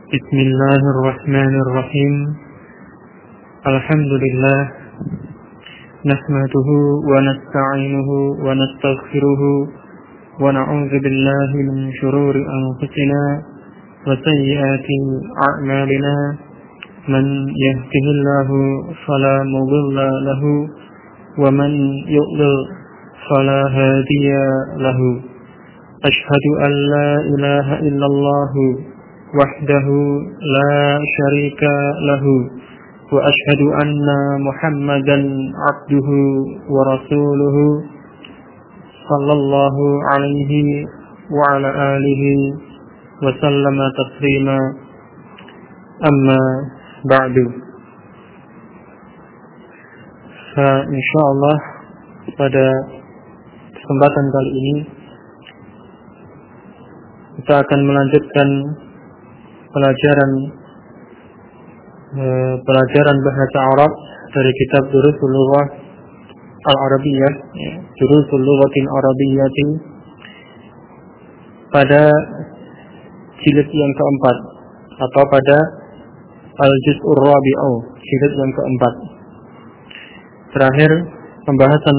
Bismillahirrahmanirrahim. Alhamdulillah. Nahmaduhu wa nasta'inuhu wa nastaghfiruhu wa na'udzu billahi min shururi anfusina wa sayyiati a'malina. Man yahdihillahu fala mudilla lahu wa man yudlil fala hadiya lahu. Ashhadu an la ilaha illallah wahdahu la syarika lahu wa ashhadu anna Muhammadan abduhu wa rasuluhu sallallahu alaihi wa ala alihi wa sallama taslima. Amma ba'du. Insyaallah pada kesempatan kali ini kita akan melanjutkan pelajaran bahasa Arab dari kitab Durusul Lughah Al-Arabiyyah, Durusul Lughatil Arabiyyatin, pada jilid yang keempat atau pada Al-Juz'ur Rabi'u, jilid yang keempat. Terakhir pembahasan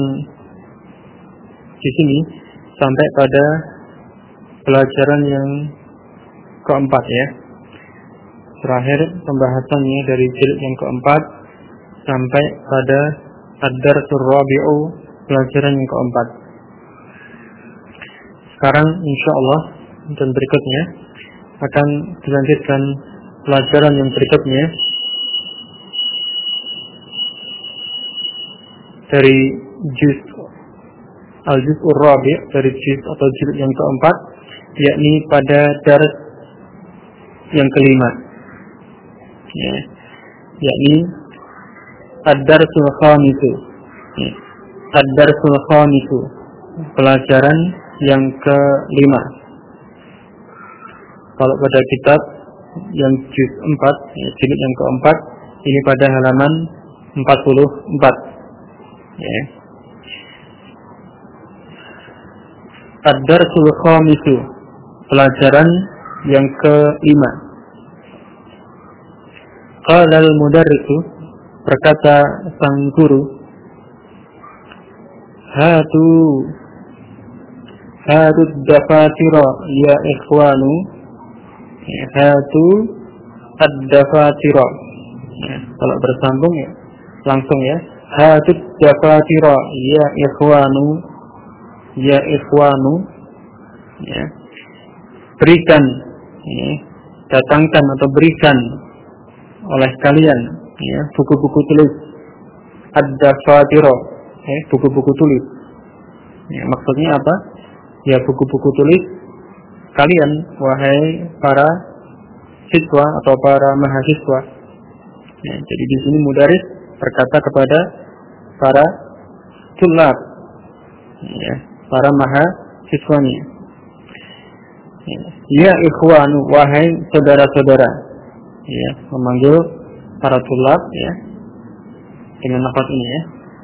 di sini sampai pada pelajaran yang keempat ya. Terakhir pembahasannya dari jilid yang keempat sampai pada Ad-Darsul Rabi'u, pelajaran yang keempat. Sekarang insyaallah dan berikutnya akan dilanjutkan pelajaran yang berikutnya dari Al-Juz'ur Rabi', dari juz atau jilid yang keempat, yakni pada dars yang kelima, yakni Ad-Darsul Khamisu, Ad-Darsul Khamisu, pelajaran yang kelima. Kalau pada kitab yang juz 4, jilid yang keempat, ini pada halaman 44 ya. Ad-Darsul Khamisu, pelajaran yang kelima. Qala al-mudarrisu, berkata sang guru, hatu ad-dafatira ya ikhwanu, hatu ad-dafatira. Kalau bersambung ya langsung ya, hatu ad-dafatira ya ikhwanu, ya ikhwanu ya. Berikan ya, datangkan atau berikan oleh kalian ya, buku-buku tulis ad-dafatira, buku-buku tulis ya. Maksudnya apa? Ya, buku-buku tulis kalian wahai para siswa atau para mahasiswa ya. Jadi di sini mudaris berkata kepada para tulab ya, para mahasiswanya, ya ikhwanu, wahai saudara-saudara ya, memanggil para tulab ya dengan lafaz ini ya.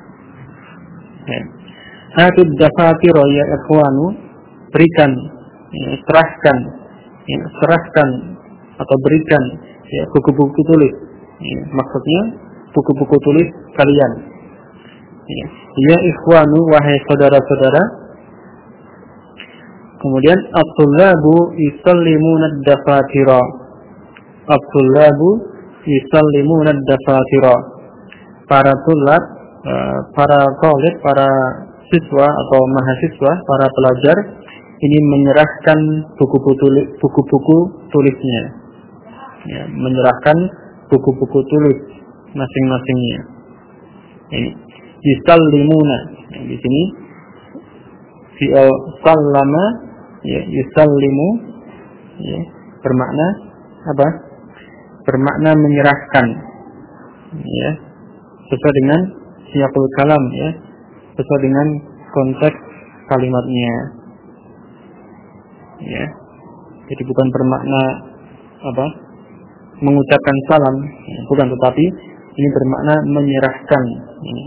Hatud dafatira ya ikhwanu, berikan ya, serahkan atau berikan ya, buku-buku tulis ya, maksudnya buku-buku tulis kalian ya ikhwanu, wahai saudara-saudara. Kemudian at-tullabu yusallimuna ad-dafatira, at-tullabu yusallimuna ad-dafatira, para tulab, para talib, para siswa atau mahasiswa, para pelajar ini menyerahkan buku-buku tulisnya ya, menyerahkan buku-buku tulis masing-masingnya. Ini yusallimuna ya, di sini fi'il sallama ya, yusallimu ya, bermakna apa? Bermakna menyerahkan ya, sesuai dengan siyaqul kalam ya, sesuai dengan konteks kalimatnya ya. Jadi bukan bermakna apa? Mengucapkan salam ya, bukan, tetapi ini bermakna menyerahkan ini.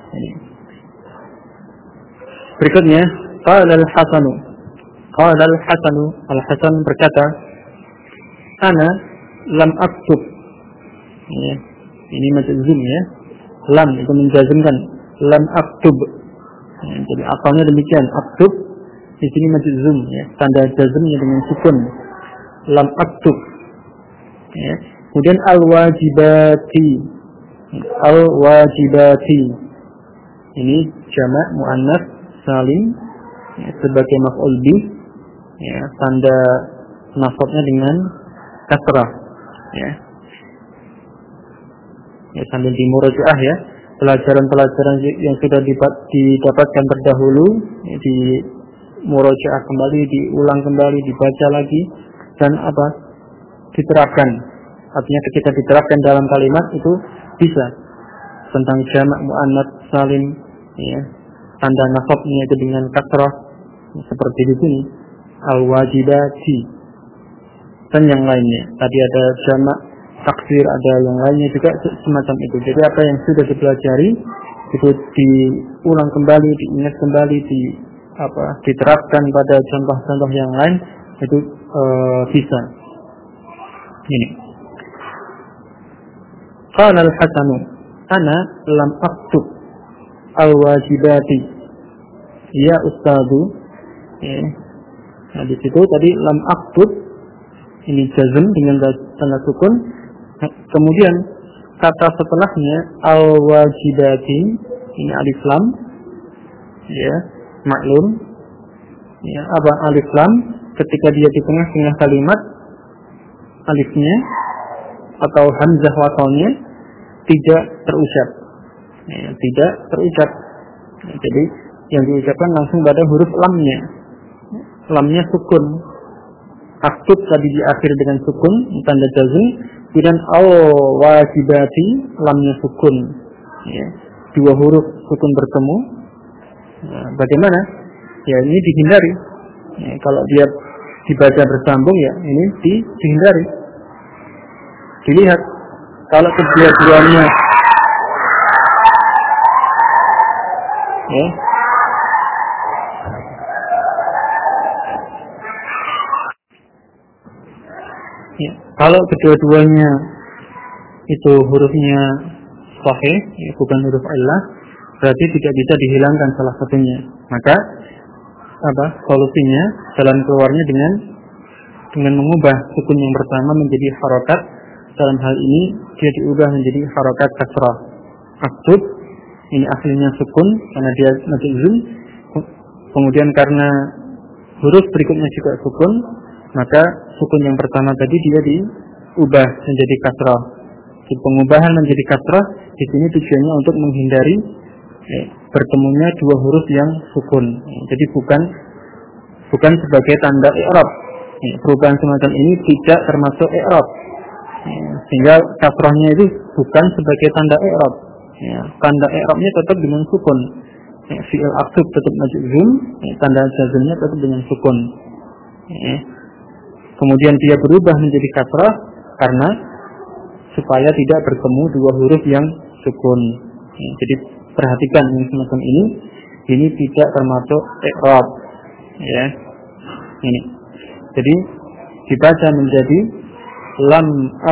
Berikutnya qala al-Hasanu, Al-Hasan berkata, ana lam aktub. Ya. Ini majzum ya. Lam itu menjazmkan lam aktub. Ya, jadi asalnya demikian, aktub di sini majzum ya. Tanda jazmnya dengan sukun. Lam aktub. Ya. Kemudian al-wajibati. Al-wajibati. Ini jamak muannats salim ya, sebagai maf'ul bih. Ya, tanda nasabnya dengan kasrah. Ya. Ya, sambil dimurajaah ya, pelajaran-pelajaran yang sudah didapatkan terdahulu ya, di murajaah kembali, diulang kembali, dibaca lagi dan diterapkan. Artinya ketika diterapkan dalam kalimat itu bisa tentang jamak muannats salim ya, tanda nasabnya itu dengan kasrah seperti di sini al-wajibati dan yang lainnya. Tadi ada jamak taksir, ada yang lainnya juga semacam itu. Jadi apa yang sudah dipelajari itu diulang kembali, diingat kembali, diterapkan pada contoh-contoh yang lain itu bisa. Ini. Qala al-Hasan, ana lam aktub al-wajibati. Ya ustadu. Ya. Nah di situ tadi lam aktub ini jazm dengan tanda sukun. Kemudian kata setelahnya al-wajibati ini alif lam ya, maklum ya, alif lam ketika dia di tengah-tengah kalimat alifnya atau hamzah wasalnya tidak terucap ya, tidak terucap ya, jadi yang diucapkan langsung pada huruf lamnya sukun. Aktub tadi diakhiri dengan sukun tanda jazm, kemudian al-wajibati lamnya sukun ya, dua huruf sukun bertemu. Nah, bagaimana? Ya ini dihindari ya, kalau dia dibaca bersambung ya ini dihindari. Dilihat kalau kedua-duanya ya, ya, kalau kedua-duanya itu hurufnya sahih, ya, bukan huruf illah, berarti tidak bisa dihilangkan salah satunya. Maka solusinya, jalan keluarnya dengan mengubah sukun yang pertama menjadi harokat. Dalam hal ini dia diubah menjadi harokat kasrah. Aktub ini aslinya sukun karena dia majzum. Kemudian karena huruf berikutnya juga sukun, maka sukun yang pertama tadi dia diubah menjadi kasrah. Di pengubahan menjadi kasrah di sini tujuannya untuk menghindari bertemunya dua huruf yang sukun. Jadi bukan sebagai tanda i'rab. Perubahan semacam ini tidak termasuk i'rab. Sehingga kasrahnya itu bukan sebagai tanda i'rab. Tanda i'rabnya tetap dengan sukun. Fi'il aktub tetap majzum, tanda jazmnya tetap dengan sukun. Kemudian dia berubah menjadi kasrah karena supaya tidak bertemu dua huruf yang sukun. Jadi perhatikan yang semacam ini tidak termasuk i'rab. Ya. Ini. Jadi dibaca menjadi lam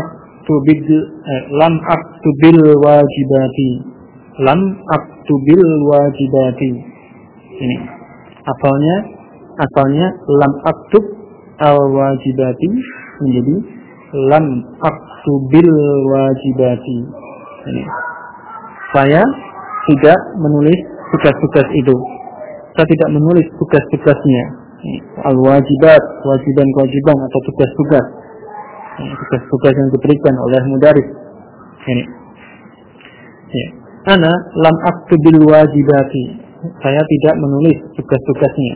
aktubil wajibati. Lam aktubil wajibati. Ini. Asalnya lam aktub al-wajibati menjadi lam aktubil wajibati. Ini. Saya tidak menulis tugas-tugas itu. Saya tidak menulis tugas-tugasnya. Al-wajibat, kewajiban atau tugas-tugas. Tugas-tugas yang diberikan oleh mudaris. Ini. Ya. Ana lam aktubil wajibati. Saya tidak menulis tugas-tugasnya.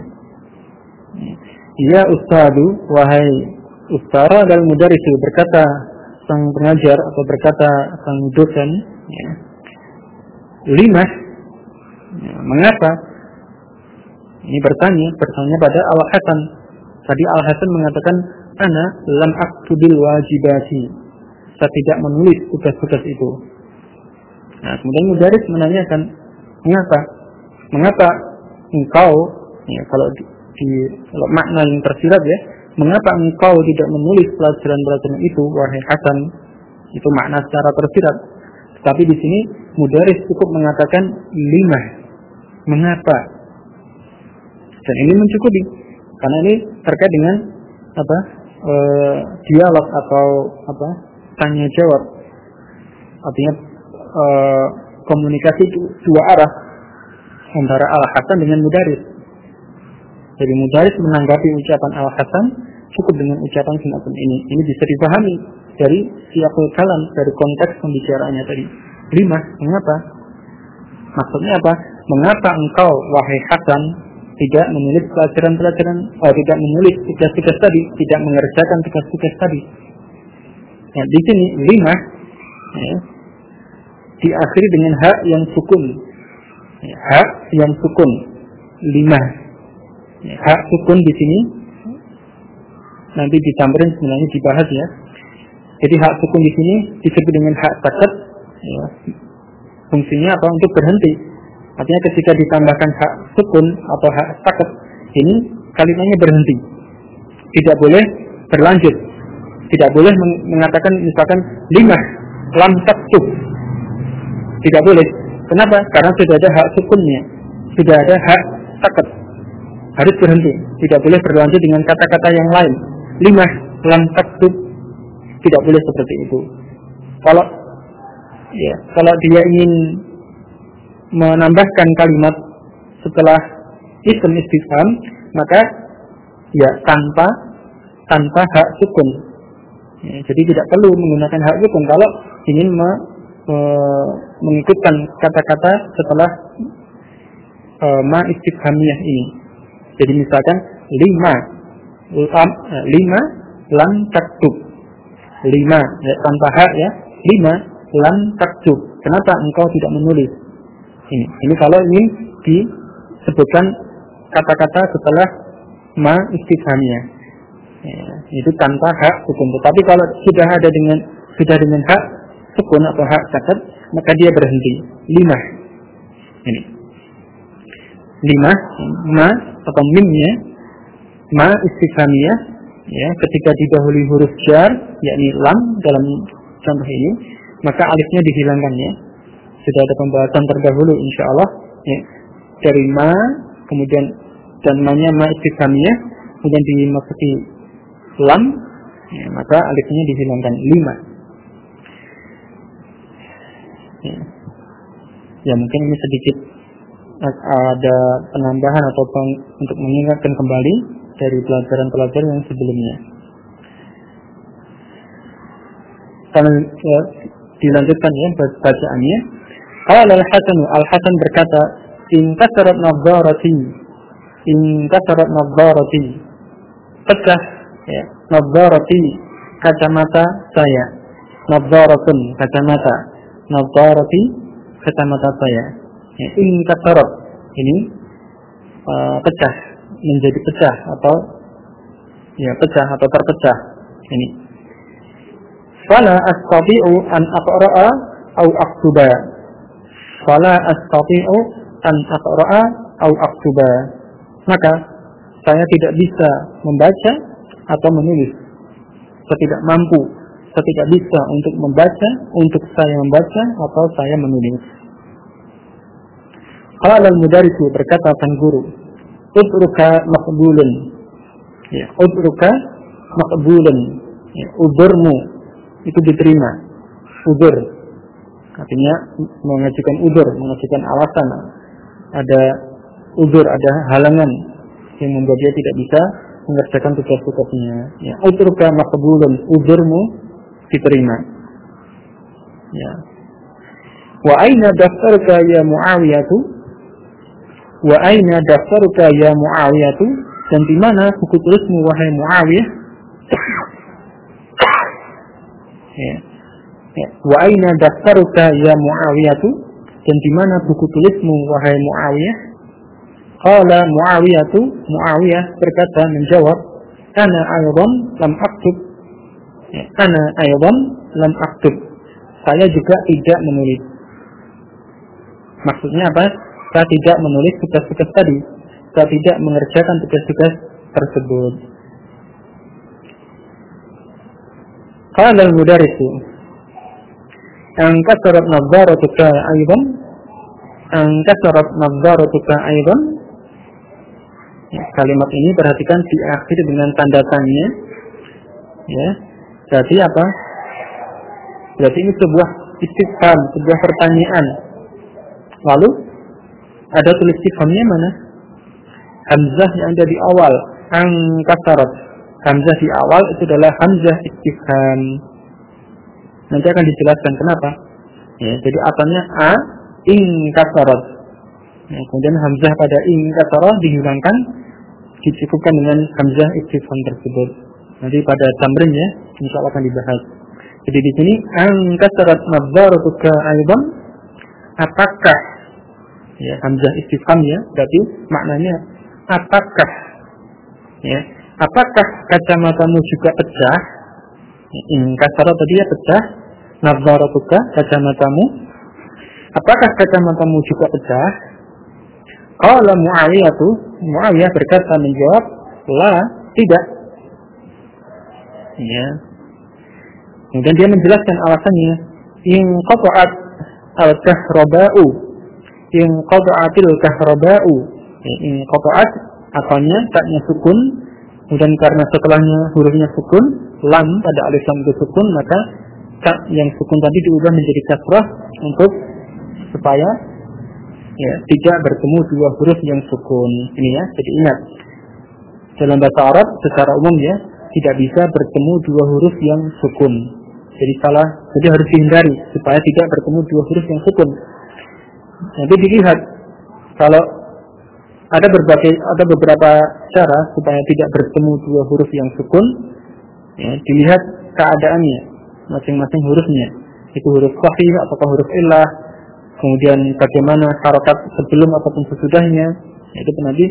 Ya ustadu, wahai ustara dan mudaris, berkata sang pengajar atau berkata sang dosen, ya. Lima, ya, mengapa? Ini bertanya pada Al-Hasan. Tadi Al-Hasan mengatakan, ana lam aktubil wajibati. Saya tidak menulis tugas-tugas itu. Nah, kemudian mudaris menanyakan, mengapa engkau, ya, kalau makna yang tersirat ya, mengapa engkau tidak menulis pelajaran-pelajaran itu, wahai Hasan? Itu makna secara tersirat. Tapi di sini mudaris cukup mengatakan lima. Mengapa? Dan ini mencukupi, karena ini terkait dengan dialog atau tanya jawab. Artinya komunikasi dua arah antara Al-Hasan dengan mudaris. Jadi mudaris menanggapi ucapan Al-Hasan cukup dengan ucapan semacam ini. Ini bisa dipahami dari siyaqul kalam, dari konteks pembicaraannya tadi. Lima, mengapa? Maksudnya apa? Mengapa engkau, wahai Hasan, tidak menulis pelajaran-pelajaran, tidak menulis tugas-tugas tadi, tidak mengerjakan tugas-tugas tadi? Nah, di sini lima diakhiri dengan hak yang sukun. Hak yang sukun. Lima. Hak sukun di sini nanti ditambahin, sebenarnya dibahas ya. Jadi hak sukun di sini disebut dengan hak sakat. Ya. Fungsinya apa? Untuk berhenti. Artinya ketika ditambahkan hak sukun atau hak sakat, ini kalimatnya berhenti. Tidak boleh berlanjut. Tidak boleh mengatakan misalkan lima lam taktub. Tidak boleh. Kenapa? Karena sudah ada hak sukunnya, sudah ada hak sakat. Harus berhenti. Tidak boleh berlanjut dengan kata-kata yang lain. Lima lam taktub. Tidak boleh seperti itu. Kalau dia ingin menambahkan kalimat setelah isim istifham, maka ya tanpa hak sukun. Ya, jadi tidak perlu menggunakan hak sukun kalau ingin mengikutkan kata-kata setelah ma istifhamiyah ini. Jadi misalkan lima lam taktub. Lima ya, tanpa hak ya. Lima lam taktub. Kenapa engkau tidak menulis? Ini kalau ingin disebutkan kata-kata setelah ma istifhamiyah. Ya, itu tanpa hak sukun. Tetapi kalau sudah dengan hak sukun atau hak sakat, maka dia berhenti. Lima. Ini. Lima ma atau mimnya ma istifhamiyah ya, ketika didahului huruf jar yakni lam dalam contoh ini, maka alifnya dihilangkan ya. Sudah ada pembahasan terdahulu insyaallah ya. Dari ma kemudian dan ma-nya ma istifhamiyah kemudian dimasuki lam ya, maka alifnya dihilangkan. Lima. Ya mungkin ini sedikit ada penambahan atau untuk mengingatkan kembali dari pelajaran-pelajaran yang sebelumnya. Karena ya, dilanjutkan ya bacaannya. Qala Al-Hasan berkata, in kasarat nadharati, pecah ya, nadharati kacamata saya. Nadharatun kacamata. Nadharati kacamata saya. Ya, in kasarat ini pecah, menjadi pecah atau ya pecah atau terpecah ini. Fala astati'u an aqra'a aw aktuba. Fala astati'u an aqra'a aw aktuba. Maka saya tidak bisa membaca atau menulis. Saya tidak mampu, saya tidak bisa untuk membaca, untuk saya membaca atau saya menulis. Qala al-mudarrisu, berkata sang guru, udruka maqbulun. Ya, udruka maqbulun. Ya, udurmu itu diterima. Udur artinya mengajukan udur, mengajukan alasan. Ada udur, ada halangan yang membuat dia tidak bisa mengerjakan tugas-tugasnya. Ya, udruka maqbulun, udurmu diterima. Ya. Wa aina daftaruka ya Muawiyatu? Wa aina daftaruka ya Muawiyatu? Dan di mana buku tulismu wahai Muawiyah? Ya. Ya. Wa aina daftaruka ya Muawiyatu? Dan di mana buku tulismu wahai Muawiyah? Qala Muawiyah berkata menjawab, ana aydan lam aktub. Ya. Ana aydan lam aktub. Saya juga tidak menulis. Maksudnya apa? Saya tidak menulis tugas-tugas tadi. Saya tidak mengerjakan tugas-tugas tersebut. qala al-mudarrisu an kasarat nadharatuka aidan, an kasarat nadharatuka aidan. Ya, kalimat ini perhatikan diakhiri dengan tanda tanya. Ya, berarti apa? Berarti ini sebuah istifham, sebuah pertanyaan. Lalu ada tulis istifhamnya mana? Hamzah yang ada di awal, ang kasarat. Hamzah di awal itu adalah hamzah istifham. Nanti akan dijelaskan kenapa. Ya, jadi asalnya a ing kasarat. Ya, kemudian hamzah pada ing kasarat dihilangkan, dicukupkan dengan hamzah istifham tersebut. Nanti pada tamrinnya insyaallah akan dibahas. Jadi di sini ang kasarat nadharatuka aidan, apakah, ya, hamzah istifham ya, berarti maknanya apakah, ya, apakah kacamatamu juga pecah? In kasarat tadi ya pecah, nadharatuka kacamatamu, apakah kacamatamu juga pecah? Qala Muawiyah berkata menjawab, la, tidak. Ya. Kemudian dia menjelaskan alasannya, in qata'at al-kahraba'u, in qata'atil kahraba'u. In qata'at asalnya taknya sukun, kemudian karena setelahnya hurufnya sukun, lam pada alif lam itu sukun, maka tak yang sukun tadi diubah menjadi kasrah untuk supaya, ya, tidak bertemu dua huruf yang sukun. Ini ya, jadi ingat, dalam bahasa Arab secara umum ya tidak bisa bertemu dua huruf yang sukun. Jadi salah, jadi harus dihindari supaya tidak bertemu dua huruf yang sukun. Nanti dilihat kalau ada beberapa cara supaya tidak bertemu dua huruf yang sukun. Ya, dilihat keadaannya masing-masing hurufnya. Itu huruf shahih atau huruf illah. Kemudian bagaimana harokat sebelum ataupun sesudahnya. Itu nanti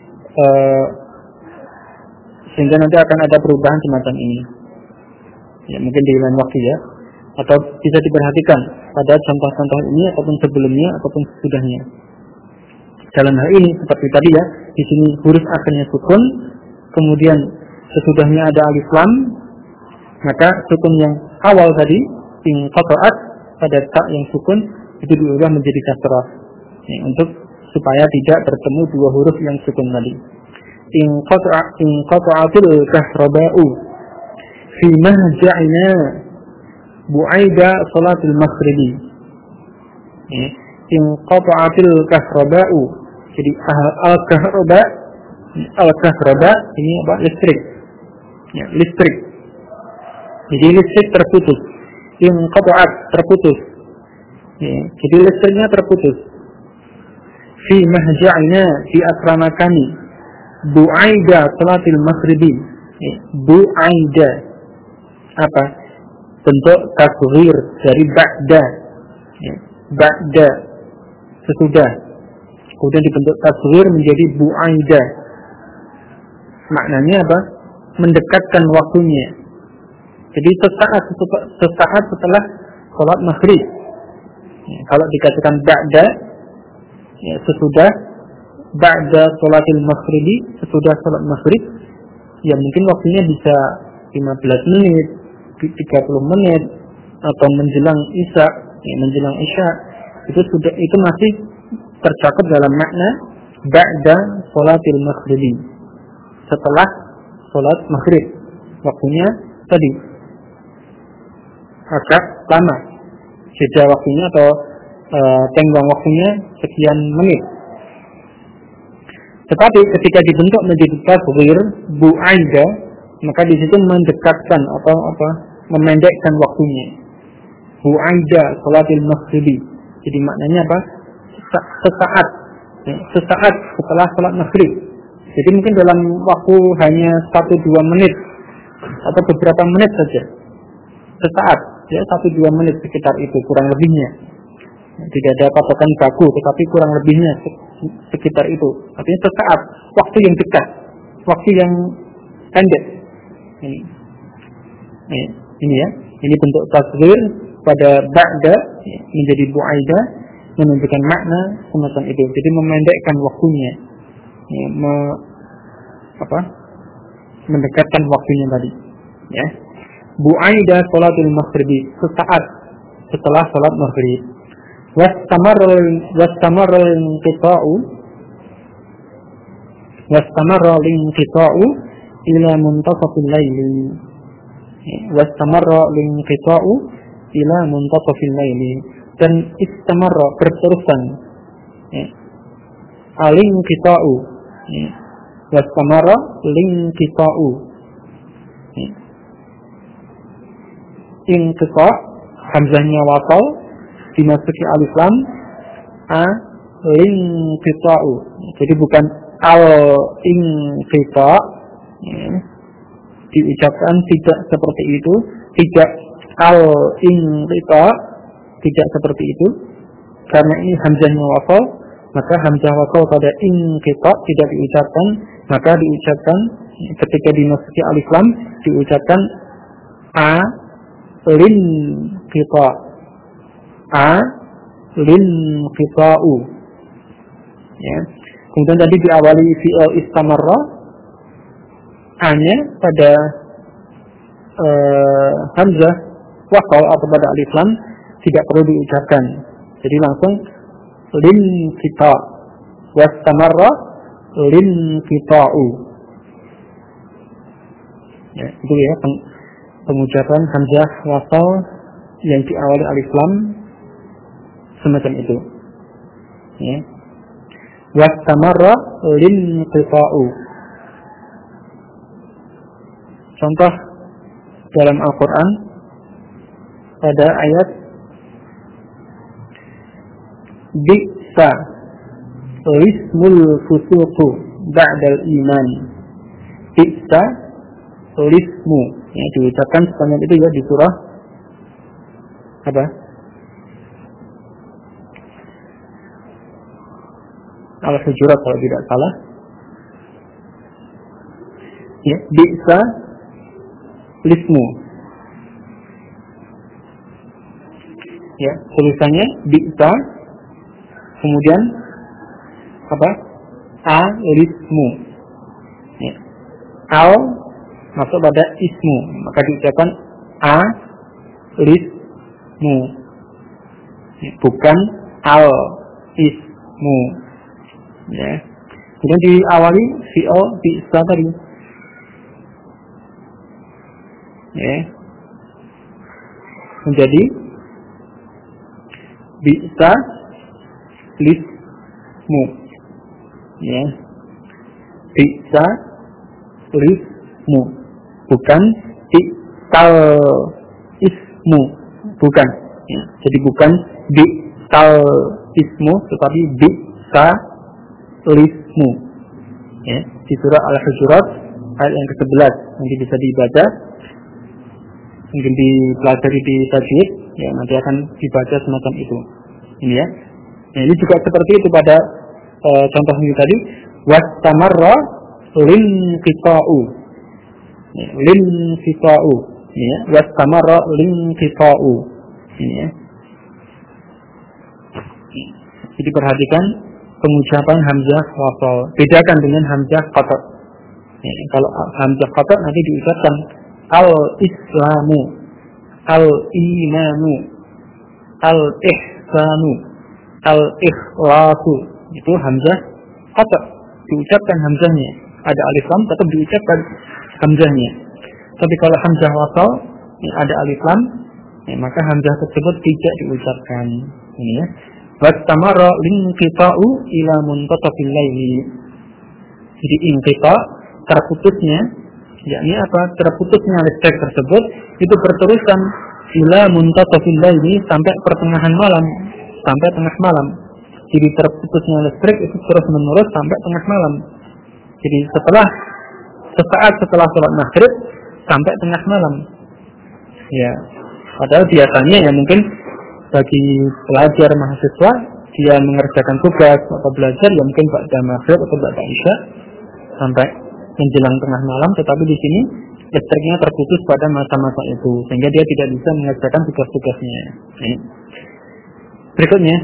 sehingga nanti akan ada perubahan semacam ini. Ya, mungkin di lain waktu ya. Atau bisa diperhatikan pada contoh-contoh ini ataupun sebelumnya ataupun sesudahnya. Dalam hal ini seperti tadi ya, di sini huruf akhirnya sukun, kemudian sesudahnya ada alif lam, maka sukun yang awal tadi in qata'at pada ta yang sukun itu diubah menjadi kasrah, ya, untuk supaya tidak bertemu dua huruf yang sukun tadi. In qata'atil kahraba'u fi mahja'ina bu'aida salatul maghribi. Ya, in qata'atil kahraba'u. Jadi al-kahraba ini apa? Listrik. Ya, listrik. Jadi listrik terputus. In qata'at terputus. Ya, jadi listriknya terputus. Fi mahja'ina di asrama kami. Bu'aida salatil maghribi. Ya, bu'aida. Apa? Bentuk tasghir dari ba'da. Ya, ba'da sesudah. Kemudian dibentuk tasghir menjadi bu'aida. Maknanya apa? Mendekatkan waktunya. Jadi sesaat setelah sholat maghrib. Ya, kalau dikatakan ba'da, ya, sesudah ba'da sholatil maghribi, sesudah sholat maghrib, ya mungkin waktunya bisa 15 menit, 30 menit, atau menjelang isya, ya, menjelang isya, itu masih tercakup dalam makna ba'da sholatil maghribi, setelah sholat maghrib, waktunya tadi agak lama, jeda waktunya atau tenggang waktunya sekian menit. Tetapi ketika dibentuk menjadi tasghir bu'aida, maka di situ mendekatkan atau memendekkan waktunya. Bu'aida sholatil maghribi. Jadi maknanya apa? Sesaat, ya, sesaat setelah sholat maghrib. Jadi mungkin dalam waktu hanya 1-2 menit atau beberapa menit saja. Sesaat, ya, 1-2 menit sekitar itu, kurang lebihnya. Tidak ada patokan baku, tetapi kurang lebihnya sekitar itu. Artinya sesaat, waktu yang dekat, waktu yang pendek. Ini ya, ini bentuk tasghir pada ba'da, ya, menjadi bu'aida, menunjukkan makna semacam itu. Jadi memendekkan waktunya, ya, mendekatkan waktunya tadi. Ya. bu'aida salatul maghribi, sesaat setelah salat maghrib. Wastamarra linqita'u ila muntasafil laili. Wastamarra linqita'u ila muntasafil laili. Dan istamarra, berterusan. Alinqita'u. Wastamarra linqita'u. Inqita', hamzahnya wasal, dimasuki alif lam, linqita'u. Jadi bukan al-inqita', diucapkan tidak seperti itu, tidak al-inqita', tidak seperti itu, karena ini hamzahnya wasal, maka hamzah wasal pada inqita' tidak diucapkan, maka diucapkan ketika dimasuki alif lam, diucapkan linqita', linqita'u. Ya. Kemudian tadi diawali fi'il istamarra, A-nya pada hamzah wasal atau pada alif lam tidak perlu diucapkan. Jadi langsung linqita', wastamarra linqita'u. Ya, itu ya pengucapan hamzah wasal yang diawali alif lam semacam itu. Ya. Wastamarra linqita'u. Contoh dalam Al-Quran pada ayat bi'sa lismul fusuqu ba'dal iman. Bi'sa lismu, ya, diucapkan sepanjang itu ya di surah apa? Al-Hujurat kalau tidak salah. Ya, bi'sa lismu. Ya, tulisannya bi'sa, kemudian apa? Alismu. Ya. Al masuk pada ismu, maka diucapkan alismu. Ya, bukan al ismu. Ya. Kemudian diawali fi'il bi'sa tadi. Ya. Menjadi bi'sa lismu. Ya. Bi'sa lismu, bukan bi'sal ismu, bukan. Ya. Jadi bukan bi'sal ismu, tetapi bi'sa lismu. Ya. Di surah Al-Hujurat ayat yang ke-11 nanti bisa dibaca, mungkin dipelajari di tajwid, ya nanti akan dibaca semacam itu. Ini ya. Nah, ini juga seperti itu pada contoh ini tadi, wastamarra linqita'u. Ya, linqita'u. Ya, wastamarra linqita'u. Ini ya. Jadi perhatikan pengucapan hamzah wasal. Bedakan dengan hamzah qata'. Ya, kalau hamzah qata' nanti diucapkan al-islamu, al-imanu, al-ihsanu, al-ikhlasu. Itu hamzah qata', diucapkan hamzahnya. Ada alif lam tetap diucapkan hamzahnya. Tapi kalau hamzah wasal ada alif lam, ya, maka hamzah tersebut tidak diucapkan. Ini ya. Wastamara linqita'u ila muntasafil laili. Jadi inqita', terputusnya, yakni apa? Terputusnya listrik tersebut itu berterusan ila muntasafil laili sampai pertengahan malam, sampai tengah malam. Jadi terputusnya listrik itu terus menerus sampai tengah malam. Jadi sesaat setelah sholat maghrib sampai tengah malam. Ya, padahal biasanya ya mungkin bagi pelajar mahasiswa dia mengerjakan tugas atau belajar ya mungkin pada maghrib atau pada isya sampai menjelang tengah malam, tetapi di sini listriknya terputus pada masa-masa itu sehingga dia tidak bisa mengerjakan tugas-tugasnya. Berikutnya,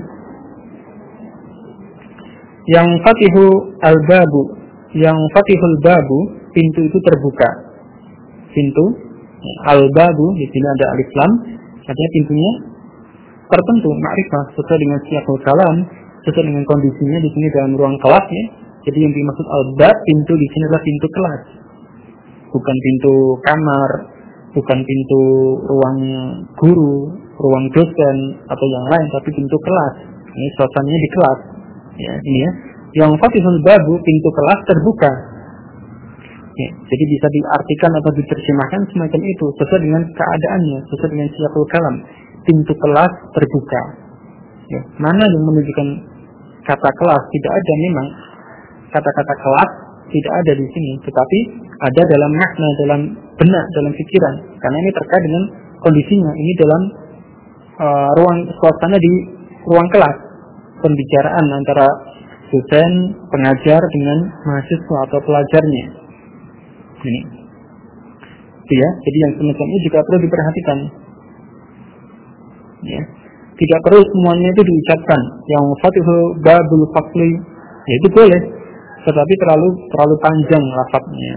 yang fatihu al-babu, yang fatihul babu, pintu itu terbuka. Pintu Al-babu di sini ada alif lam, artinya pintunya tertentu, ma'rifah, sesuai dengan siyaqul kalam, sesuai dengan kondisinya di sini dalam ruang kelas ya. Jadi yang dimaksud al-bab, pintu di sini adalah pintu kelas, bukan pintu kamar, bukan pintu ruang guru, ruang dosen atau yang lain, tapi pintu kelas. Ini suasananya di kelas. Ya, ini ya. Yang fatihul babu, pintu kelas terbuka. Ya, jadi bisa diartikan atau diterjemahkan semacam itu sesuai dengan keadaannya, sesuai dengan siyaqul kalam. Pintu kelas terbuka. Ya, mana yang menunjukkan kata kelas? Tidak ada memang kata-kata kelas tidak ada di sini, tetapi ada dalam makna, dalam benak, dalam pikiran. Karena ini terkait dengan kondisinya. Ini dalam ruang suasana di ruang kelas, pembicaraan antara dosen, pengajar dengan mahasiswa atau pelajarnya. Ini, ya. Jadi yang semacam ini juga perlu diperhatikan. Ya. Tidak perlu semuanya itu diucapkan. Yang fatihul babul fasli, ya itu boleh, tetapi terlalu panjang lafadznya.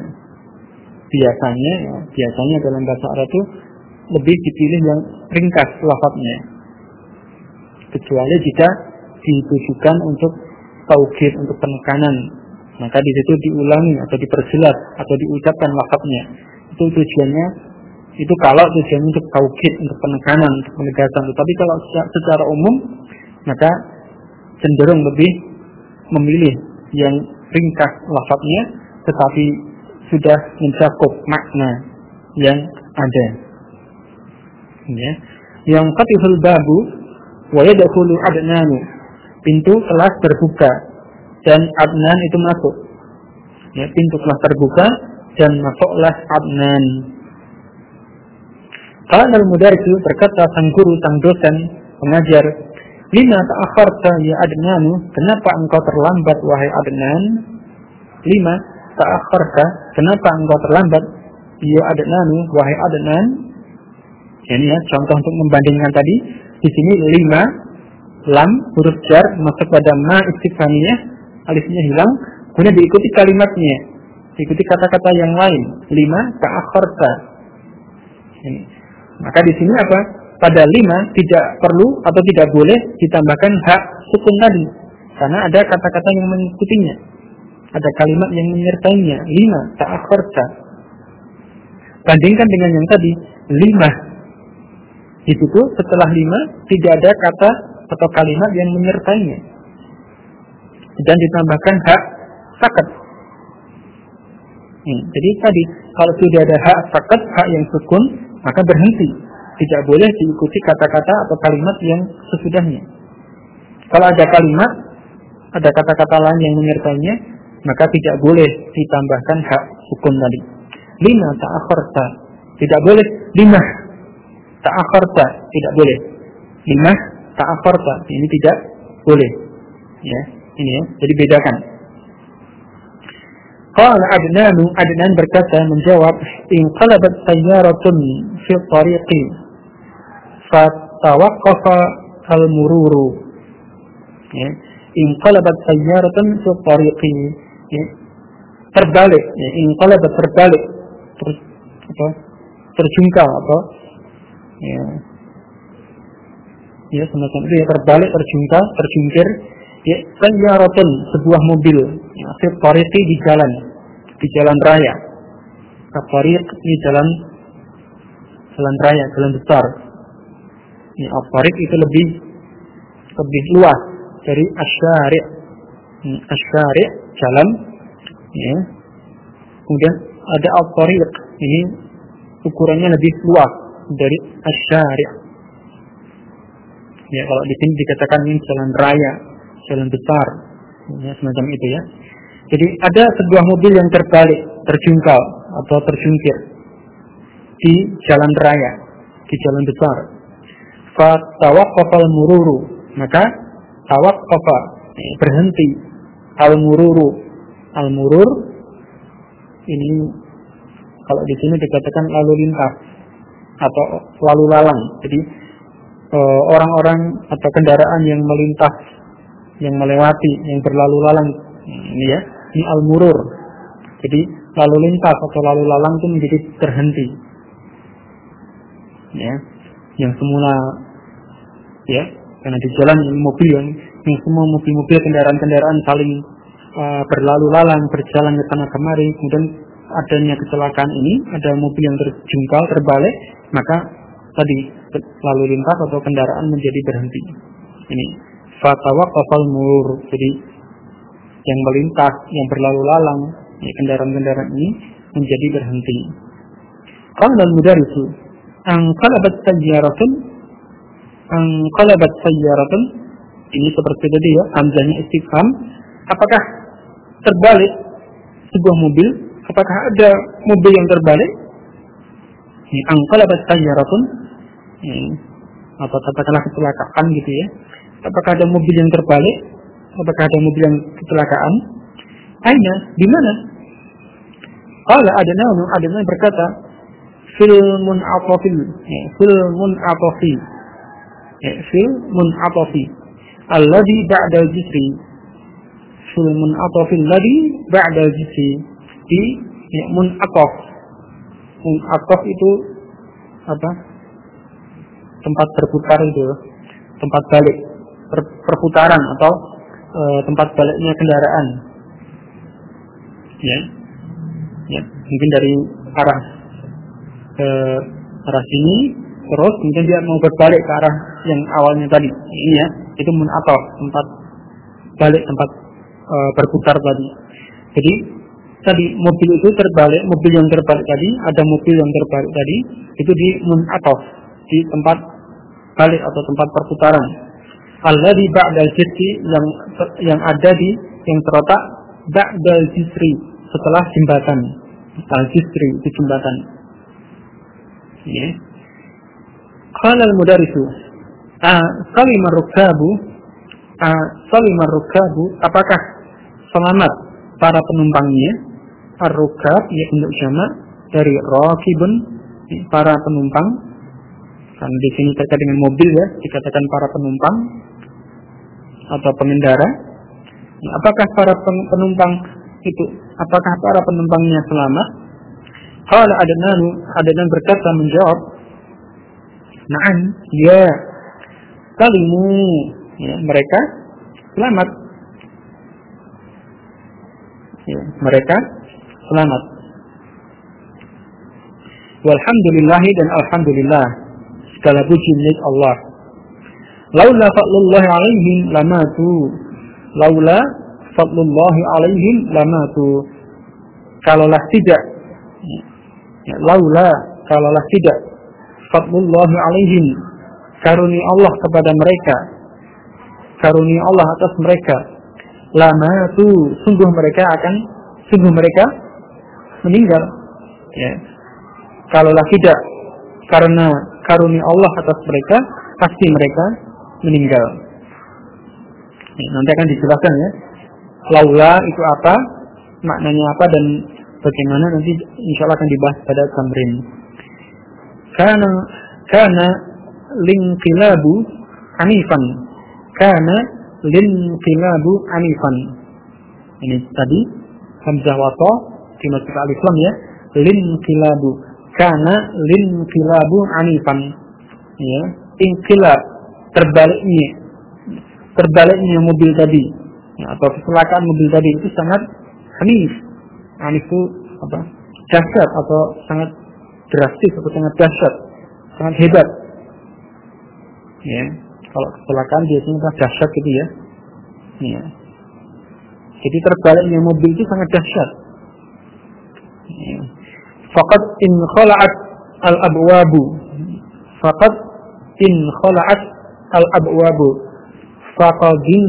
Biasanya dalam bahasa Arab itu lebih dipilih yang ringkas lafadznya. Kecuali jika ditujukan untuk taukid, untuk penekanan, maka di situ diulangi atau diperjelas atau diucapkan lafadznya. Itu tujuannya, itu kalau tujuannya untuk taukid, untuk penekanan, untuk penegasan. Tetapi kalau secara umum, maka cenderung lebih memilih yang ringkas lafadznya, tetapi sudah mencakup makna yang ada. Ya. Yang fatihul babu wa yadkhulu adnanu, pintu kelas terbuka dan adnan itu masuk. Ya, pintu kelas terbuka dan masuklah adnan. Kalau al-mudarris berkata sang guru, sang dosen, pengajar, lima ta'akharta ya adnanu, kenapa engkau terlambat wahai adnan? Lima ta'akharta, kenapa engkau terlambat ya adnanu wahai adnan? Ini ya, contoh untuk membandingkan tadi. Di sini lima, lam, huruf jar masuk pada ma istifhamiyah, alifnya hilang, kemudian diikuti kalimatnya, diikuti kata-kata yang lain. Lima ta'akharta. Ini. Maka di sini apa? Pada lima tidak perlu atau tidak boleh ditambahkan hak sukun tadi, karena ada kata-kata yang mengikutinya, ada kalimat yang menyertainya. Lima ta'akharta. Bandingkan dengan yang tadi, lima. Di situ setelah lima tidak ada kata atau kalimat yang menyertainya, dan ditambahkan hak sakat. Jadi tadi kalau sudah ada hak sakat, hak yang sukun, maka berhenti, tidak boleh diikuti kata-kata atau kalimat yang sesudahnya. Kalau ada kalimat, ada kata-kata lain yang menyertainya, maka tidak boleh ditambahkan hak sukun tadi. Lima ta'akharta, tidak boleh. Lima ta'akharta, tidak boleh. Lima ta'akharta, ini tidak boleh. Ya, ini ya. Jadi bedakan. Qala Adnanu, Adnan berkata, menjawab, inqalabat sayyaratun fi tariqi fatawaqqafa al-mururu. Ya, inqalabat sayyaratun fi tariqi, ya, terbalik, ya, inqalabat terbalik, terjungkal atau ya semacam itu ya, terbalik, terjungkal, terjungkir. Ya, sayyaratun, sebuah mobil, ya, fi tariqi, di jalan raya. Tariq ini jalan raya, jalan besar. Ya, tariq itu lebih luas dari asyari'. Asyari' jalan, ya. Kemudian ada al-tariq, ini ukurannya lebih luas dari asyari'. Ya, kalau di sini dikatakan ini jalan raya, jalan besar, ya, semacam itu ya. Jadi ada sebuah mobil yang terbalik, terjungkal atau terjungkir di jalan raya, di jalan besar. Fa tawaqqafa al-mururu, maka tawaqqafa, berhenti, al-mururu. Al-murur ini kalau di sini dikatakan lalu lintas atau lalu lalang. Jadi orang-orang atau kendaraan yang melintas, yang melewati, yang berlalu lalang, ini ya, ini al-murur. Jadi lalu lintas atau lalu lalang itu menjadi terhenti. ya, yang semula ya, karena di jalan mobil yang semua mobil-mobil kendaraan-kendaraan saling berlalu lalang, berjalan ke sana kemari, kemudian adanya kecelakaan ini, ada mobil yang terjungkal, terbalik, maka tadi lalu lintas atau kendaraan menjadi berhenti. Ini fatawaqqafal murur, jadi yang melintas, yang berlalu lalang, ya, kendaraan-kendaraan ini menjadi berhenti. Qala al-mudarrisu anqalabat sayyaratun, ini seperti tadi ya, hamzahnya istifham, apakah terbalik sebuah mobil? Apakah ada mobil yang terbalik? Ini anqalabat sayyaratun, atau katakanlah kecelakaan gitu ya. Apakah ada mobil yang terbalik? Apakah ada mobil yang kecelakaan? Aina, di mana? Qala adna berkata, fil mun'atafi, alladhi ba'da al-jisri, fil mun'atafi alladhi ba'da al-jisri, di mun'ataf. Mun'ataf itu apa? Tempat berputar itu, tempat balik, perputaran atau tempat baliknya kendaraan. Ya, mungkin dari arah sini, terus kemudian dia mau berbalik ke arah yang awalnya tadi. Ini ya, itu mun'ataf, tempat balik, tempat berputar tadi. Jadi tadi mobil itu terbalik, mobil yang terbalik tadi, ada mobil yang terbalik tadi, itu di mun'ataf, di tempat balik atau tempat perputaran. Alladhi ba'dal jisri, yang ada di, yang terletak ba'dal jisri, setelah jembatan. Al-jisri itu jembatan. Ya. Qala al-mudarrisu salimar rukabu, apakah selamat para penumpangnya? Ar-rukab ya bentuk jamak dari rakibun, para penumpang. Karena di sini terkait dengan mobil ya, dikatakan para penumpang atau pengendara. Apakah para penumpang itu, apakah para penumpangnya selamat? Qala Adnan berkata, menjawab, na'am, ya, salimu, ya, mereka selamat. Ya, mereka selamat. Walhamdulillahi, dan alhamdulillah, segala puji milik Allah. Laula fadlullahi alaihim lamatu. Laula fadlullahi alaihim lamatu. Kalaulah tidak, ya, laula, kalaulah tidak, fadlullahi alaihim, karunia Allah kepada mereka, karunia Allah atas mereka, lamatu, sungguh mereka meninggal. Ya. Kalaulah tidak karena karunia Allah atas mereka, pasti mereka meninggal. Ya, nanti akan dijelaskan ya, laula itu apa, maknanya apa, dan bagaimana nanti insyaallah akan dibahas pada tamrin. Kana linqilabu anifan. Kana linqilabu anifan. Ini tadi hamzah wasl di masjid al-Islam ya. Linqilabu. Kana linqilabu anifan. Ya, inqilab, terbaliknya mobil tadi, ya, atau kecelakaan mobil tadi itu sangat anif. Anif itu apa? Dahsyat atau sangat drastis atau sangat dahsyat, sangat hebat. Ya, kalau kecelakaan biasanya dahsyat gitu ya. Ya. Jadi terbaliknya mobil itu sangat dahsyat. Ya. Faqad in khala'at al-abwabu. Faqad in khala'at al-abwabu. Faqadin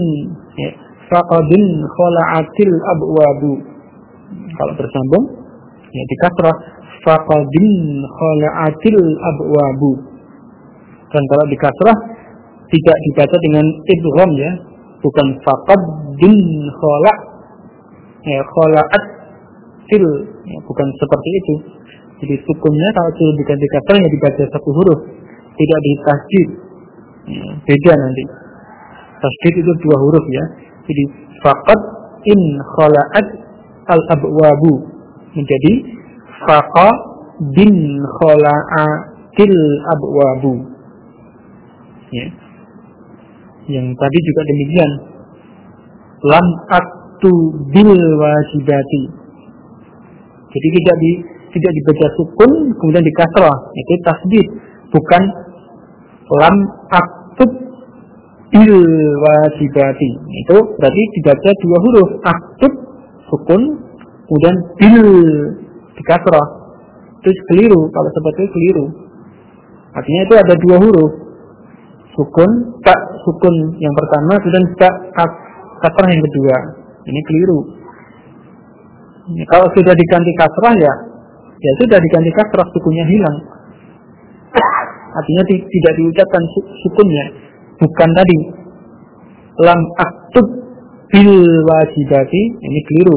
khala'atil abwabu. Kalau bersambung ya di kasrah, faqadin khala'atil abwabu. Dan kalau di kasrah tidak dibaca dengan idgham ya, bukan faqadin khala' ya, khala'atil ya, bukan seperti itu. Jadi sukunnya kalau sudah diganti kasrah ya dibaca satu huruf, tidak ditasydid. Ya, beda nanti. Tasydid itu dua huruf ya. Jadi faqad in khala'at al-abwabu menjadi faqadin khala'a til abwabu. Ya. Yang tadi juga demikian. Lam aktu bil wajibati. Jadi tidak dibaca sukun kemudian di kasrah, itu tasdid, bukan lam aktu bil wajibati. Itu berarti dibaca dua huruf, aktu sukun kemudian bil di kasrah. Itu keliru, kalau seperti itu keliru. Artinya itu ada dua huruf, sukun, tak sukun yang pertama, kemudian tak kasrah yang kedua. Ini keliru. Kalau sudah diganti kasrah ya sudah diganti kasrah, sukunnya hilang. Artinya tidak diucapkan sukunnya. Bukan tadi lam aktub bil wajibati, ini keliru.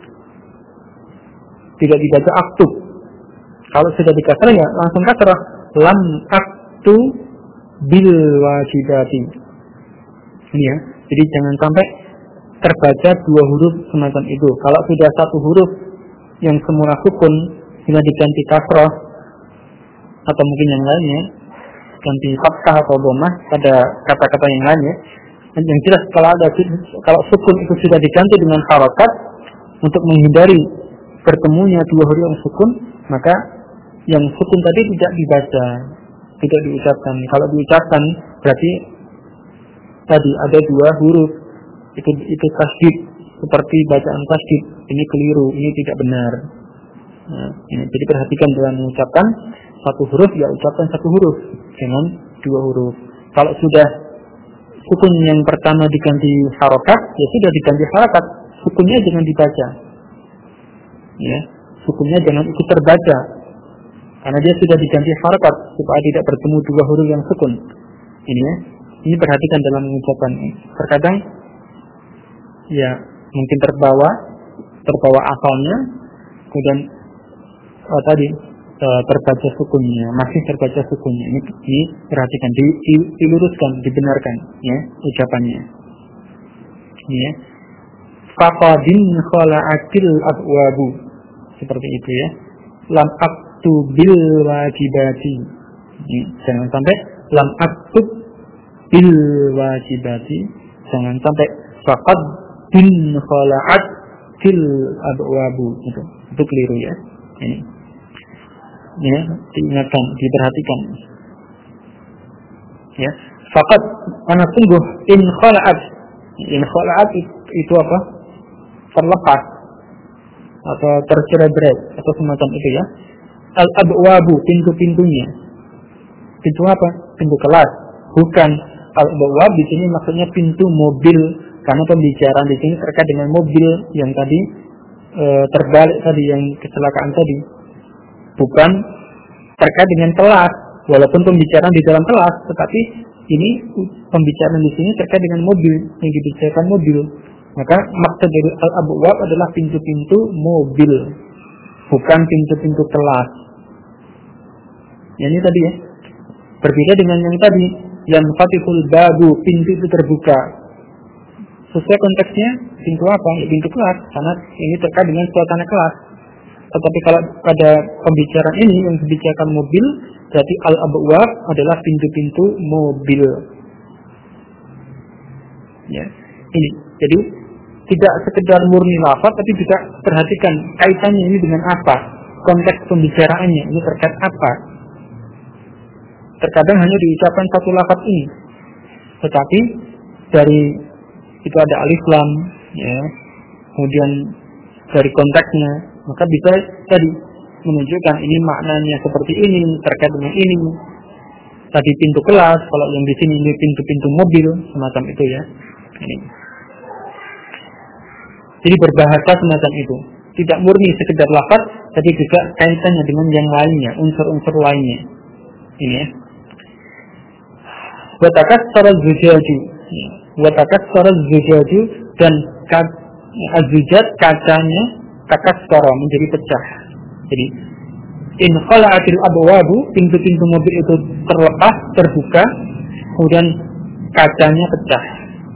Tidak dibaca aktub. Kalau sudah di kasrah ya langsung kasrah, lam aktu bil wajibati. Ini ya. Jadi jangan sampai terbaca dua huruf semacam itu. Kalau sudah satu huruf yang semula sukun bila diganti kasrah atau mungkin yang lainnya, ganti fathah atau dhammah pada kata-kata yang lainnya. Dan yang jelas kalau sukun itu sudah diganti dengan harokat untuk menghindari bertemunya dua huruf yang sukun, maka yang sukun tadi tidak dibaca, tidak diucapkan. Kalau diucapkan berarti tadi ada dua huruf, itu tasdid, seperti bacaan tasdid. Ini keliru, ini tidak benar. Nah, ini. Jadi perhatikan dalam mengucapkan satu huruf, ya ucapkan satu huruf, jangan dua huruf. Kalau sudah sukun yang pertama diganti harokat, ya sudah diganti harokat, sukunnya jangan dibaca. Ya, sukunnya jangan ikut terbaca, karena dia sudah diganti harokat supaya tidak bertemu dua huruf yang sukun. Ini ya, ini perhatikan dalam mengucapkan. Terkadang ya mungkin terbawa asalnya, kemudian terbaca sukunnya, masih terbaca sukunnya. Ini perhatikan, diluruskan, dibenarkan ya ucapannya. Ini ya. Faqadin khala'atil abwabu, seperti itu ya. Lam aktu bil wajibati. Jangan sampai lam aktu bil wajibati, jangan sampai faqadin khala'atil abwabu, itu keliru ya. Ini ya, diingatkan, diperhatikan ya. Faqad, karena sungguh in khala'at itu apa? Terlepas atau tercerai-berai atau semacam itu ya. Al abwabu, pintu-pintunya. Pintu apa? Pintu kelas. Bukan al abwab di sini maksudnya pintu mobil, karena pembicaraan di sini terkait dengan mobil yang tadi terbalik tadi, yang kecelakaan tadi. Bukan terkait dengan kelas, walaupun pembicaraan di dalam kelas, tetapi ini pembicaraan di sini terkait dengan mobil, yang dibicarakan mobil. Maka maksud dari al-abwab adalah pintu-pintu mobil, bukan pintu-pintu kelas. Ini tadi ya, berbeda dengan yang tadi, yang fatihul babu, pintu itu terbuka. Sesuai konteksnya, pintu apa? Ya, pintu kelas, karena ini terkait dengan suasana kelas. Tetapi kalau pada pembicaraan ini yang dibicarakan mobil, berarti al-abwab adalah pintu-pintu mobil. Ya, ini. Jadi tidak sekedar murni lafaz, tapi juga perhatikan kaitannya ini dengan apa, konteks pembicaraannya ini terkait apa. Terkadang hanya diucapkan satu lafaz ini, tetapi dari itu ada alif lam, ya, kemudian dari konteksnya, maka bisa tadi menunjukkan ini maknanya seperti ini, terkait dengan ini. Tadi pintu kelas, kalau yang di sini ini pintu-pintu mobil, semacam itu ya. Ini. Jadi berbahasa semacam itu, tidak murni sekedar lafaz, tapi juga kaitannya dengan yang lainnya, unsur-unsur lainnya. Ini ya. Watakassara zujaju, watakassara zujaju, dan az-zujaj kacanya takassara menjadi pecah. Jadi in khala'atil abwabu, pintu-pintu mobil itu terlepas, terbuka, kemudian kacanya pecah.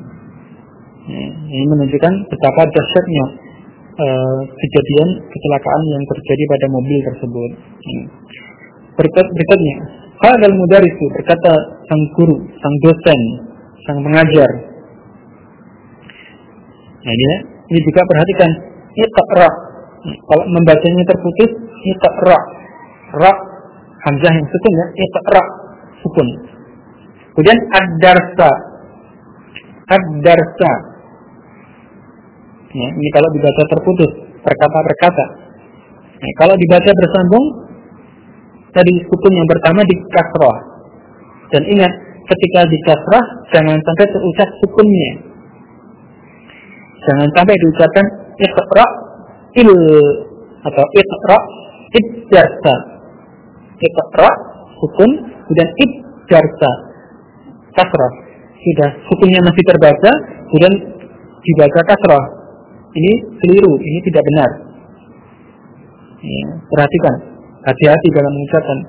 Ini menunjukkan betapa dahsyatnya kejadian kecelakaan yang terjadi pada mobil tersebut. Berikutnya Qala al-mudarris, berkata sang guru, sang dosen, sang pengajar. Nah, ini juga perhatikan, iqra. Kalau membacanya terputus, iqra. Ra hamzah yang sukun ya, iqra sukun. Kemudian ad-darsa. Ad-darsa. Ya, ini kalau dibaca terputus, berkata-berkata. Nah, kalau dibaca bersambung, tadi sukun yang pertama di kasrah. Dan ingat, ketika di kasrah jangan sampai terucap sukunnya. Jangan sampai diucapkan iqra il atau iqra id-darsa. Iqra sukun, kemudian id-darsa kasrah. Sudah sukunnya masih terbaca, kemudian dibaca kasrah. Ini keliru, ini tidak benar. Ya, perhatikan, hati-hati dalam mengucapkan.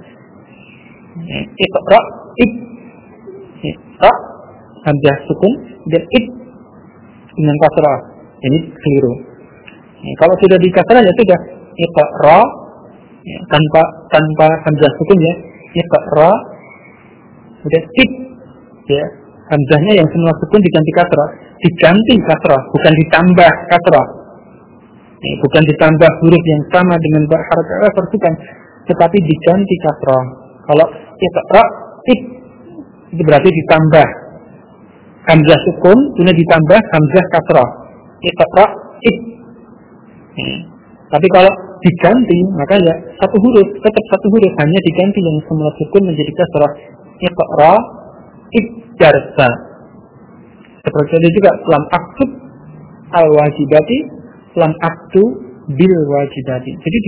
Iqra id, iqra hamzah sukun dan id dengan kasrah. Ini keliru. Ya, kalau sudah di kasrah ya sudah iqra ya, tanpa hamzah sukun ya. Iqra kemudian id ya. Hamzahnya yang semua sukun diganti kasrah, diganti kasrah, bukan ditambah kasrah. Bukan ditambah huruf yang sama dengan harakat kasrah, bukan, tetapi diganti kasrah. Kalau iqra id itu berarti ditambah hamzah sukun, kemudian ditambah hamzah kasrah. Iqra id. Tapi kalau diganti, maka ya satu huruf, tetap satu huruf, hanya diganti yang semula sukun menjadi kasrah. Iqra id-darsa. Seperti itu juga lam aktub al-wajibati, lam aktu bil wajibati. Jadi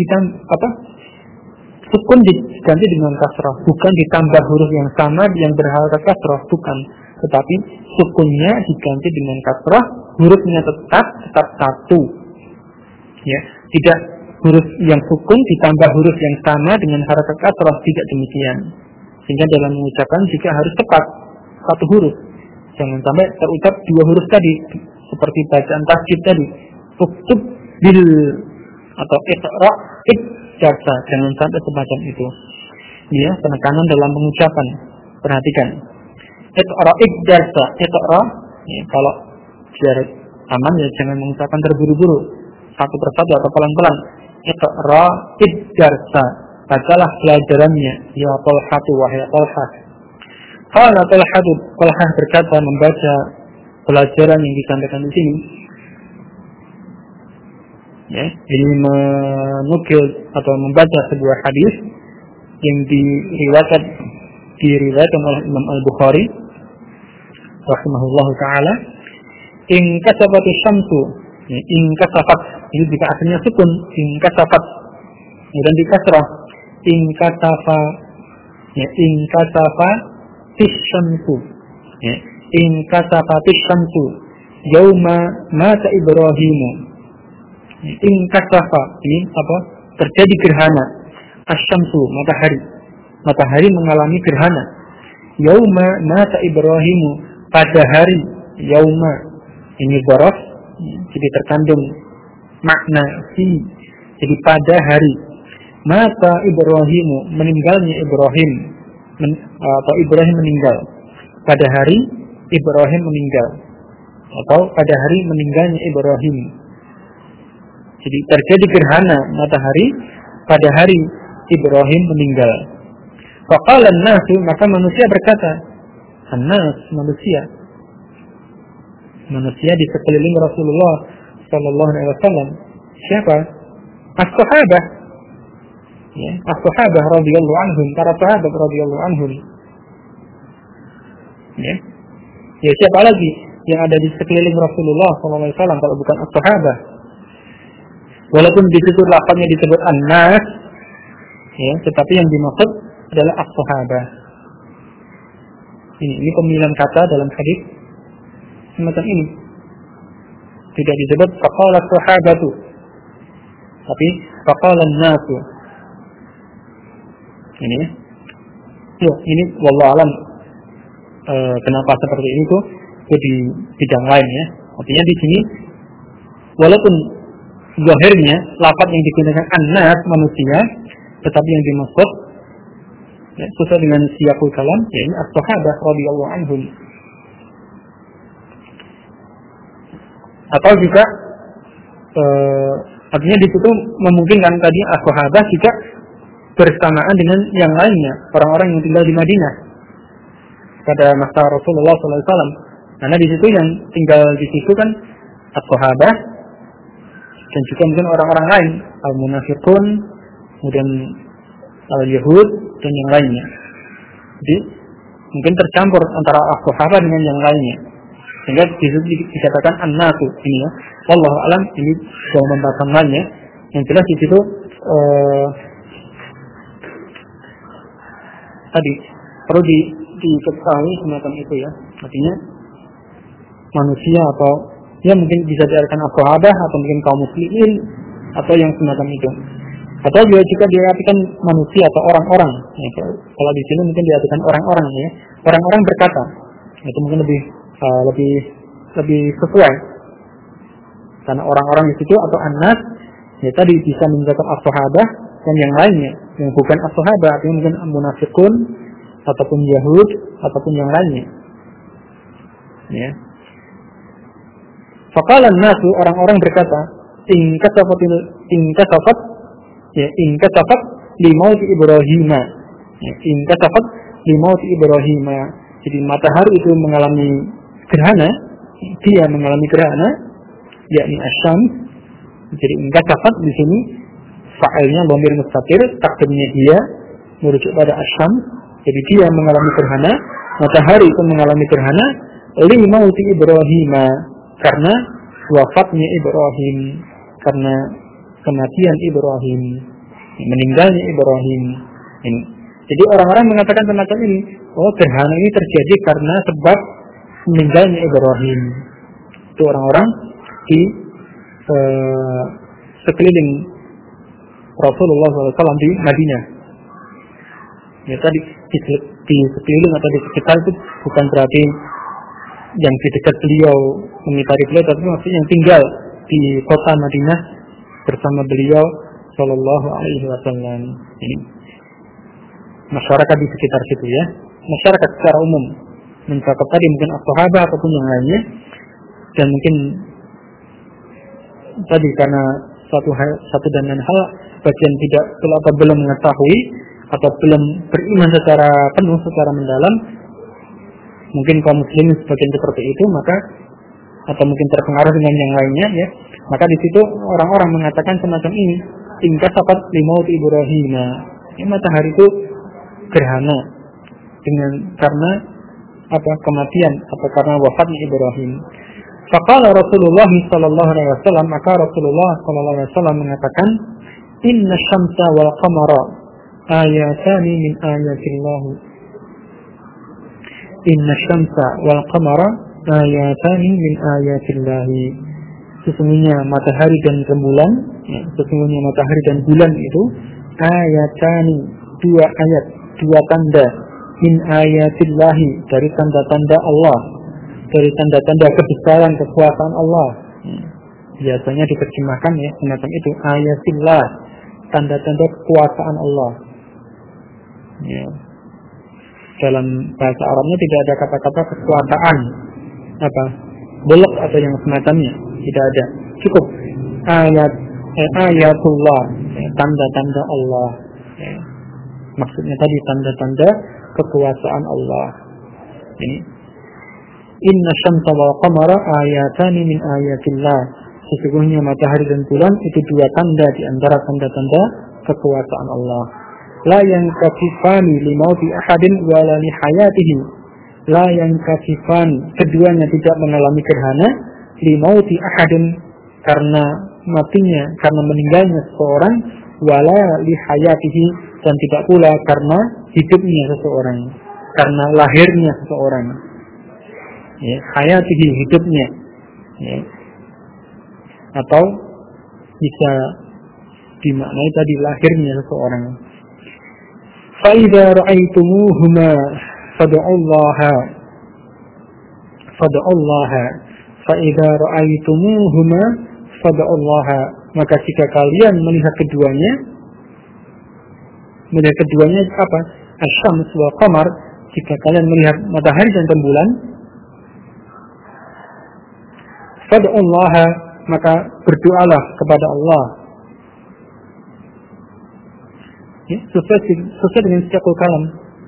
sukun diganti dengan kasrah, bukan ditambah huruf yang sama yang berharakat kasrah, bukan. Tetapi sukunnya diganti dengan kasrah, hurufnya tetap satu. Ya, tidak huruf yang sukun ditambah huruf yang sama dengan harakat kasrah, tidak demikian. Sehingga dalam mengucapkan juga harus tepat satu huruf. Jangan sampai terucap dua huruf tadi, seperti bacaan tasjid tadi. Uktub bil atau iqra id-darsa. Jangan sampai semacam itu. Ya, penekanan dalam pengucapan. Perhatikan. Iqra id-darsa. Iqra, ya, kalau biar aman ya jangan mengucapkan terburu-buru. Satu persatu atau pelan-pelan. Iqra id-darsa. Bacalah pelajarannya. Ya Talhatu wahai Talhah. Qala Talhatu, Talhah berkata membaca pelajaran yang disampaikan di sini. Ya, ini menukil atau membaca sebuah hadis yang diriwayatkan oleh Imam Al-Bukhari rahimahullahu taala. In kasafatu syamsu, in kasafat, ini jika asalnya sukun, in kasafat, kemudian di kasrah, in kasafa, ya, in kasafa tisyamsu, ya, in kasafa tisyamsu yauma mata Ibrahimu. In kasafa, ini apa? Terjadi gerhana. Asyamsu, matahari mengalami gerhana. Yauma mata Ibrahimu, pada hari yauma, ini dzaraf, jadi terkandung makna fi, jadi pada hari mata Ibrahimu, meninggalnya Ibrahim, atau Ibrahim meninggal. Pada hari Ibrahim meninggal, atau pada hari meninggalnya Ibrahim. Jadi terjadi gerhana matahari pada hari Ibrahim meninggal. Faqala an-nasu, maka manusia berkata, an-nas, manusia di sekeliling Rasulullah sallallahu alaihi wasallam. Siapa? As-sahabah. Ya, as-sahabah radhiyallahu anhum, para sahabat radhiyallahu anhum. Ya. Ya, siapa lagi yang ada di sekeliling Rasulullah sallallahu alaihi wasallam kalau bukan as-sahabah? Walaupun di situ lafaznya disebut an-nas, ya, tetapi yang dimaksud adalah as-sahabah. Ini pemilihan kata dalam hadis semacam ini. Tidak disebut faqala as-sahabatu, tapi faqala an-nasu. Ini wallahu alam kenapa seperti ini tuh di bidang lain ya. Artinya di sini walaupun zahirnya lafaz yang digunakan an-nas manusia, tetapi yang dimaksud ya, sesuai dengan siyaqul kalam, yakni as-sahabah radhiyallahu anhum. Atau juga artinya di situ memungkinkan tadi as-sahabah juga bersamaan dengan yang lainnya, orang-orang yang tinggal di Madinah pada masa Rasulullah SAW. Karena di situ yang tinggal di situ kan as-sahabah dan juga mungkin orang-orang lain, al-munafiqun, kemudian al-yahud dan yang lainnya. Jadi mungkin tercampur antara as-sahabah dengan yang lainnya, sehingga di situ dikatakan an-nasu ini ya. Wallahu alam, ini soal pembahasan lainnya. Yang jelas di situ tadi perlu diketahui semacam itu ya. Artinya manusia atau ya mungkin bisa diartikan as-sahabah atau mungkin kaum muslimin atau yang semacam itu. Atau juga diartikan manusia atau orang-orang. Ya, kalau di sini mungkin diartikan orang-orang ya. Orang-orang berkata. Itu mungkin lebih sesuai. Karena orang-orang di situ atau an-nas ya tadi bisa mencakup as-sahabah dan yang lainnya yang bukan as-sahabah, artinya mungkin munafiqun ataupun yahud ataupun yang lainnya. Ya. Faqala an-nasu, orang-orang berkata, in kasafat li mauti Ibrahim. Ya, in kasafat li mauti Ibrahim. Jadi matahari itu mengalami gerhana, dia mengalami gerhana, yakni asyam. Jadi in kasafat di sini fa'ilnya dhamir mustatir, takdirnya dia merujuk pada asyam. Jadi dia mengalami gerhana, matahari itu mengalami gerhana li mauti Ibrahim, karena wafatnya Ibrahim, karena kematian Ibrahim, meninggalnya Ibrahim. Ini. Jadi orang-orang mengatakan semacam ini, oh gerhana ini terjadi karena sebab meninggalnya Ibrahim. Itu orang-orang di sekeliling Rasulullah SAW di Madinah. Ya tadi di sekeliling atau di sekitar itu bukan berarti yang di dekat beliau mengitari beliau, tapi maksudnya yang tinggal di kota Madinah bersama beliau Sallallahu Alaihi Wasallam. Ini masyarakat di sekitar situ ya, masyarakat secara umum mencakup tadi mungkin as-sahabah ataupun yang lainnya, dan mungkin tadi karena satu dan lain hal bagian tidak atau belum mengetahui atau belum beriman secara penuh, secara mendalam, mungkin kaum muslimin sebagian seperti itu, maka atau mungkin terpengaruh dengan yang lainnya ya, maka di situ orang-orang mengatakan semacam ini, ingkasafat limaut Ibrahim, ya, matahari itu gerhana dengan karena apa, kematian atau karena wafatnya Ibrahim. Faqala Rasulullah sallallahu alaihi wasallam, maka Rasulullah sallallahu alaihi wasallam mengatakan, inna syamsa wal qamara ayatani min ayatillah. Inna syamsa wal qamara ayatani min ayatillah. Sesungguhnya matahari dan rembulan, ya, sesungguhnya matahari dan bulan itu ayatani, dua ayat, dua tanda, min ayatillah, dari tanda-tanda Allah, dari tanda-tanda kebesaran kekuasaan Allah. Biasanya diterjemahkan ya semacam itu, ayatillah, tanda-tanda kekuasaan Allah. Ya. Dalam bahasa Arabnya tidak ada kata-kata kekuasaan apa bolak atau yang semacamnya, tidak ada, cukup ayatullah, tanda-tanda Allah. Ya. Maksudnya tadi tanda-tanda kekuasaan Allah. Ini inna syamsa wal qamara ayatani min ayatillah. Sesungguhnya matahari dan bulan itu dua tanda di antara tanda-tanda kekuasaan Allah. La yankasifani limauti ahadin wala li hayatihi. La yankasifani, keduanya tidak mengalami gerhana, limauti ahadin, karena matinya, karena meninggalnya seseorang, wala li hayatihi, dan tidak pula karena hidupnya seseorang, karena lahirnya seseorang. Ya, hayatihi, hidupnya. Ya. Atau bisa dimaknai tadi lahirnya seseorang. فَإِذَا رَأَيْتُمُوهُمَا فَادْعُوا اللَّهَ فَإِذَا رَأَيْتُمُوهُمَا فَادْعُوا اللَّهَ. Maka jika kalian melihat keduanya apa? asy-syams wal qamar, jika kalian melihat matahari dan rembulan, fad'ullaha, maka berdoalah kepada Allah. Ya, sesuai dengan setiapul kalam.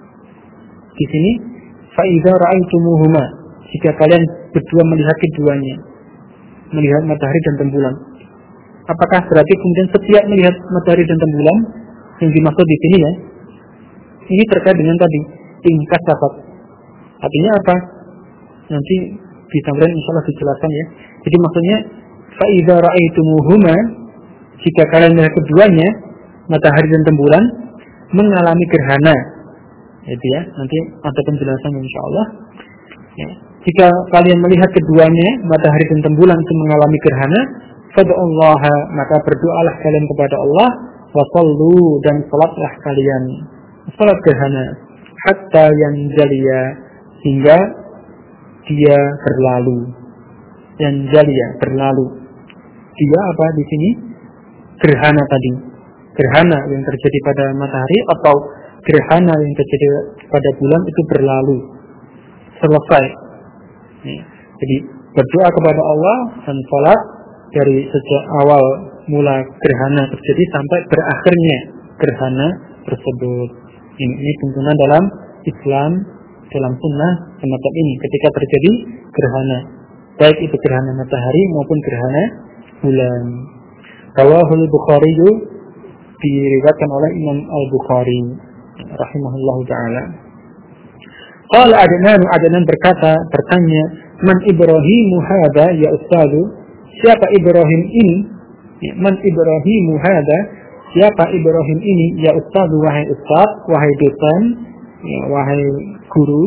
Di sini, fa idza ra'aitumuhuma, jika kalian berdua melihat keduanya, melihat matahari dan rembulan. Apakah berarti kemudian setiap melihat matahari dan rembulan yang dimaksud di sini ya? Ini terkait dengan tadi tingkat sifat. Artinya apa? Nanti di tambahan insyaallah dijelaskan ya. Jadi maksudnya fa idza ra'aitumuhuma, jika kalian melihat keduanya, matahari dan rembulan, mengalami gerhana. Itu ya, nanti ada penjelasan insyaallah. Ya. Jika kalian melihat keduanya, matahari dan rembulan itu mengalami gerhana, fad'ullaha, maka berdoalah kalian kepada Allah, wa shallu, dan salatlah kalian salat gerhana, hatta yanjaliya, hingga dia berlalu. Yanjaliya, berlalu. Dia apa di sini? Gerhana tadi. Gerhana yang terjadi pada matahari atau gerhana yang terjadi pada bulan itu berlalu. Selesai. Jadi berdoa kepada Allah dan salat dari sejak awal mula gerhana terjadi sampai berakhirnya gerhana tersebut. Ini tuntunan dalam Islam, dalam sunnah semacam ini ketika terjadi gerhana, baik itu gerhana matahari maupun gerhana bulan. Rawahul Bukhari, diriwayatkan oleh Imam Al-Bukhari rahimahullahu taala. Qala Adnan bertanya, man Ibrahimu hadza ya ustadu, siapa Ibrahim ini? Man Ibrahimu hadza, siapa Ibrahim ini ya ustadu, wahai ustaz, wahai dosen, wahai guru.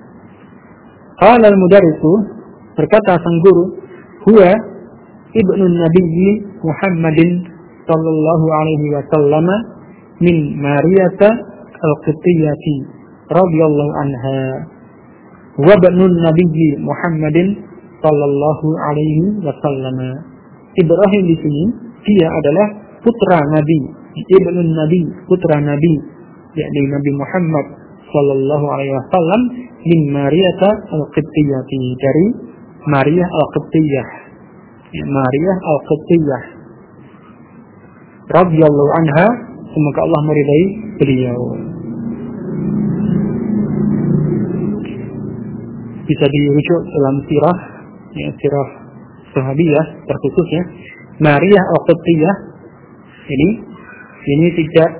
Qala al-mudarrisu, berkata sang guru, huwa ibnu Nabi Muhammadin sallallahu alaihi wasallam min Mariyata al-Qibtiyyati radhiyallahu anha wa ibnu Nabi Muhammadin sallallahu alaihi wasallam. Ibrahim di sini dia adalah putra Nabi, ibnu Nabi, putra Nabi, yakni Nabi Muhammad sallallahu alaihi wasallam min Mariyata al-Qibtiyyati, dari Maria al-Qibtiyyah. Maria al-Qibtiyyah radhiyallahu anha, semoga Allah meridai beliau. Bisa dirujuk dalam sirah, ya, sirah sahabiyah terkhusus ya. Maria al-Qibtiyyah ini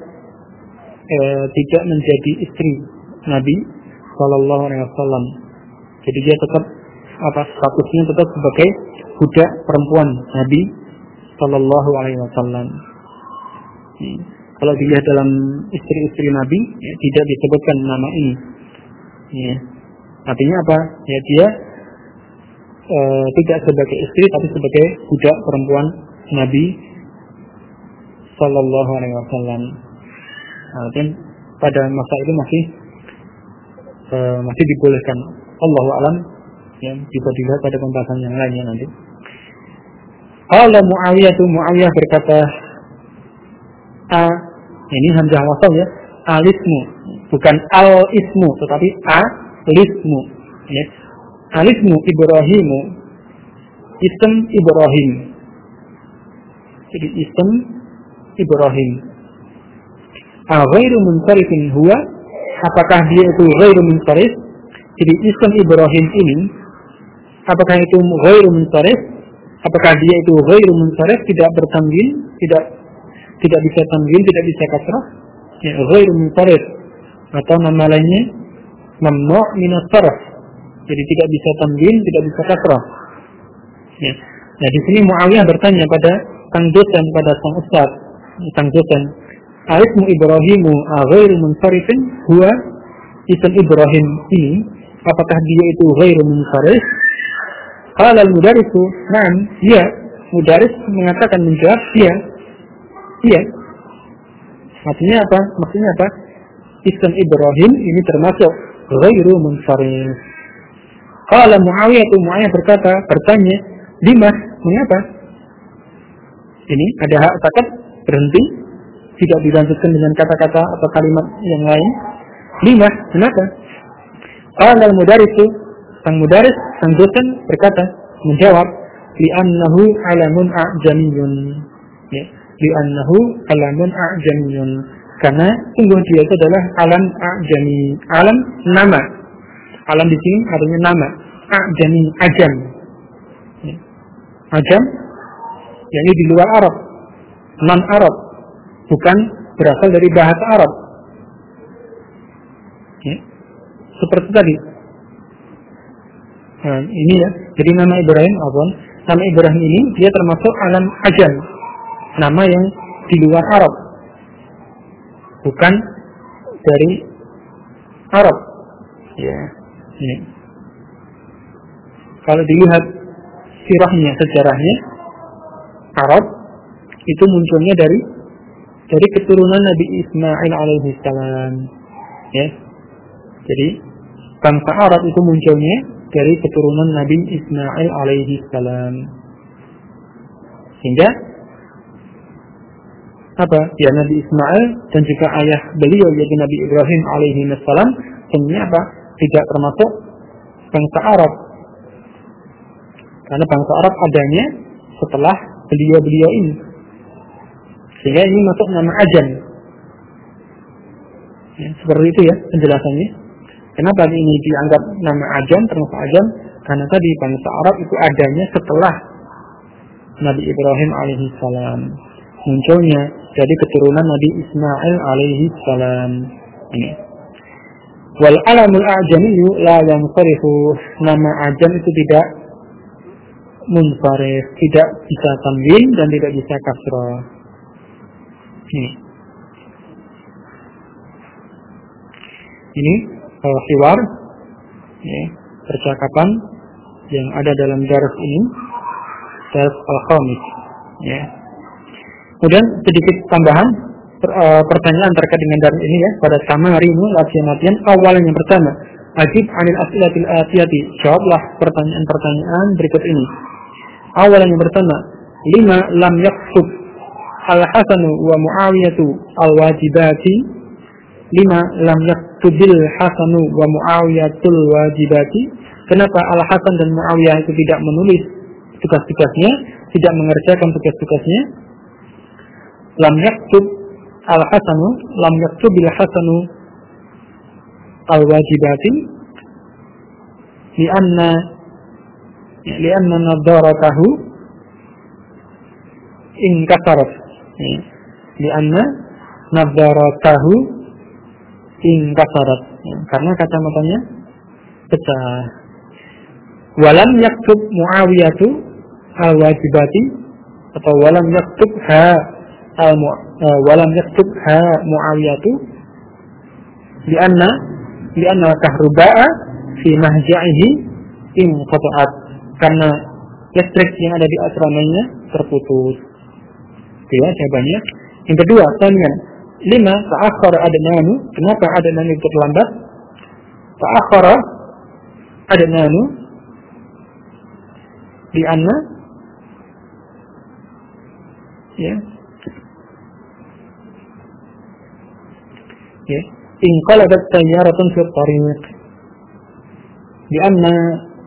tidak menjadi istri Nabi sallallahu alaihi wasallam. Jadi dia tetap statusnya tetap sebagai budak perempuan Nabi sallallahu alaihi wasallam. Kalau dilihat dalam istri-istri Nabi, ya, tidak disebutkan nama ini. Ya. Artinya apa? Ya, dia tidak sebagai istri, tapi sebagai budak perempuan Nabi sallallahu alaihi wasallam. Dan pada masa itu masih dibolehkan. Allahu a'lam. Ya, bisa dilihat pada pembahasan yang lainnya nanti. Qala Muawiyah berkata, ini hamzah wasal ya, alismu, bukan al-ismu, tetapi alismu ya. Alismu Ibrahimu, ism Ibrahim. Jadi ism Ibrahim. Ghairu munsarifin huwa, apakah dia itu ghairu munsarif? Jadi ism Ibrahim ini, apakah itu ghairu munsarif? Apakah dia itu ghairu munsarif, tidak bertanwin, tidak bisa tanwin, tidak bisa kasrah? Ya, ghairu munsarif, atau nama lainnya mamnu' min as-sarf. Jadi tidak bisa tanwin, tidak bisa kasrah. Ya. Nah, di sini Muawiyah bertanya pada sang dosen, pada sang ustaz, sang dosen, "Alismu Ibrahimu ghairu munsarifin?" Huwa, ism Ibrahim ini, apakah dia itu ghairu munsarif? Qala al-mudarrisu, "Na'am." Ya, mudarris mengatakan, menjawab, iya. Maksudnya apa? Ism Ibrahim ini termasuk ghairu munsarif. Qala Muawiyah bertanya, "Lima? Mengapa?" Ini ada hak sakat, berhenti, tidak dilanjutkan dengan kata-kata atau kalimat yang lain. Lima, kenapa? Qala al-mudarrisu, sang mudaris, sang dosen berkata, menjawab, li'annahu alamun a'jamiyun. Ya, li'annahu alamun a'jamiyun. Karena sungguh dia itu adalah alam a'jami. Alam nama. Alam di sini artinya nama. A'jami, ajam. Ya. Ajam, yakni di luar Arab, non Arab, bukan berasal dari bahasa Arab. Ya. Seperti tadi. Nah, ini ya. Jadi nama Ibrahim, nama Ibrahim ini dia termasuk alam ajam, nama yang di luar Arab, bukan dari Arab. Ya. Ini. Kalau dilihat sirahnya, sejarahnya, Arab itu munculnya dari keturunan Nabi Ismail alaihissalam. Ya. Jadi bangsa Arab itu munculnya dari keturunan Nabi Ismail alaihissalam. Sehingga apa? Ya, Nabi Ismail dan juga ayah beliau yaitu Nabi Ibrahim alaihissalam sebenarnya apa? Tidak termasuk bangsa Arab. Karena bangsa Arab adanya setelah beliau-beliau ini. Sehingga ini masuk nama ajam. Ya, seperti itu ya penjelasannya. Kenapa ini dianggap nama ajam, termasuk ajam? Karena tadi bangsa Arab itu adanya setelah Nabi Ibrahim alaihissalam, munculnya dari keturunan Nabi Ismail alaihissalam. Ini. Wal alamul a'jamiyyu la yansarifu. Nama ajam itu tidak munsharif, tidak bisa tanwin dan tidak bisa kasrah. Ini hiwar, ya, percakapan yang ada dalam dars ini, dars al-khamis. Ya. Kemudian sedikit tambahan pertanyaan terkait dengan dars ini ya. Pada sama hari ini latihan-latihan awal yang pertama, ajib anil as'ilatil atiyati. Jawablah pertanyaan-pertanyaan berikut ini. Awal yang pertama, 5 lam yaktub al-Hasanu wa Muawiyatu al-wajibati. 5 lam yaktubil Hasanu wa Muawiyatul wajibati. Kenapa Al-Hasan dan Muawiyah itu tidak menulis tugas-tugasnya, tidak mengerjakan tugas-tugasnya? Lam yaktub al-Hasanu, lam yaktubil Hasanu al-wajibati lianna nadharatahu inkasarat. Lianna nadharatahu inkasarat. Karena kacamatanya pecah. Walam yaktub Muawiyatu al-wajibati, atau walam yaktub Muawiyatu lianna kahruba'a fi mahja'ihi inqata'at. Karena listrik yang ada di asramanya terputus. Itu ya jawabannya. Yang kedua, tanya 5 ta'akhkhara adnanu. Kenapa adnanu itu terlambat? Ta'akhkhara adnanu lianna, ya, ya, inqalabat sayyaratun fi tariq. Lianna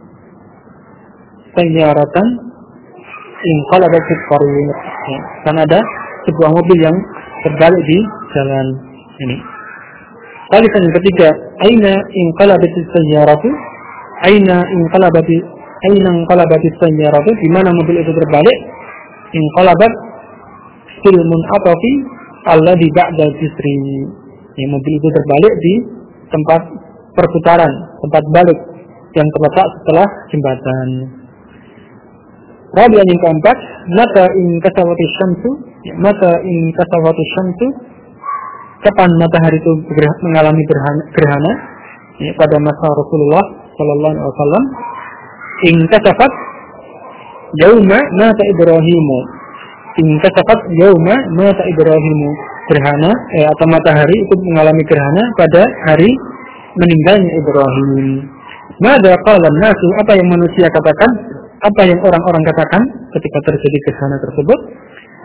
sayyaratan inqalabat fi tariq. Ya, karena ada sebuah mobil yang terbalik di jalan ini. Kali yang ketiga, aina inqalabat sayyaratu? Aina inqalabat sayyaratu? Di mana mobil itu terbalik? Inqalabat fil mun'atafi alladhi ba'da jisri. Ya, mobil itu terbalik di tempat perputaran, tempat balik yang terletak setelah jembatan. Rabi'an yang keempat, mata in kasawati syamsu. Ya, mata in kasawati syamsu. Kapan matahari itu mengalami gerhana? Ya, pada masa Rasulullah sallallahu alaihi wasallam. In kasafat yauma mata Ibrahimu. In kasafat yauma mata Ibrahimu. Gerhana atau matahari itu mengalami gerhana pada hari meninggalnya Ibrahim. Mada qala an-nasu? Apa yang manusia katakan? Apa yang orang-orang katakan ketika terjadi gerhana tersebut?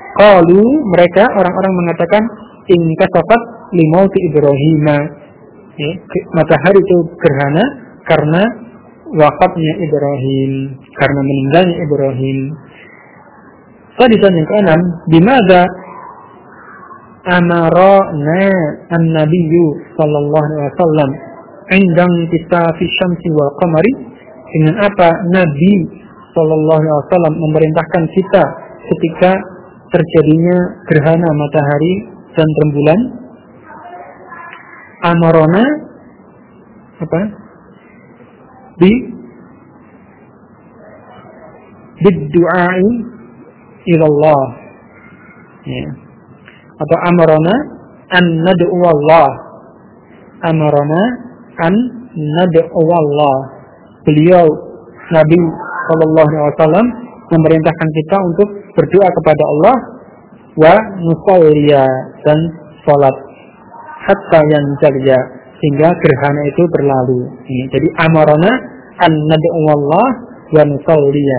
Qalu, mereka orang-orang mengatakan in kasafat limauti Ibrahim. Ya, matahari itu gerhana karena wafatnya Ibrahim, karena meninggalnya Ibrahim. Sadisan yang keenam, bimadza amarana an-nabiyyu sallallahu alaihi wasallam indang kisafis syamsi wal qamari, dengan apa Nabi sallallahu alaihi wasallam memerintahkan kita ketika terjadinya gerhana matahari dan rembulan. Amarona apa? Bid-du'ai ila Allah. Ya. Atau amarona an nad'u Allah. Amarona an nad'u Allah. Beliau Nabi sallallahu alaihi wasallam memerintahkan kita untuk berdoa kepada Allah wa nusalliya, dan salat hatta yanjaliya, sehingga gerhana itu berlalu. Jadi amarona an nad'u Allah wa nusalliya.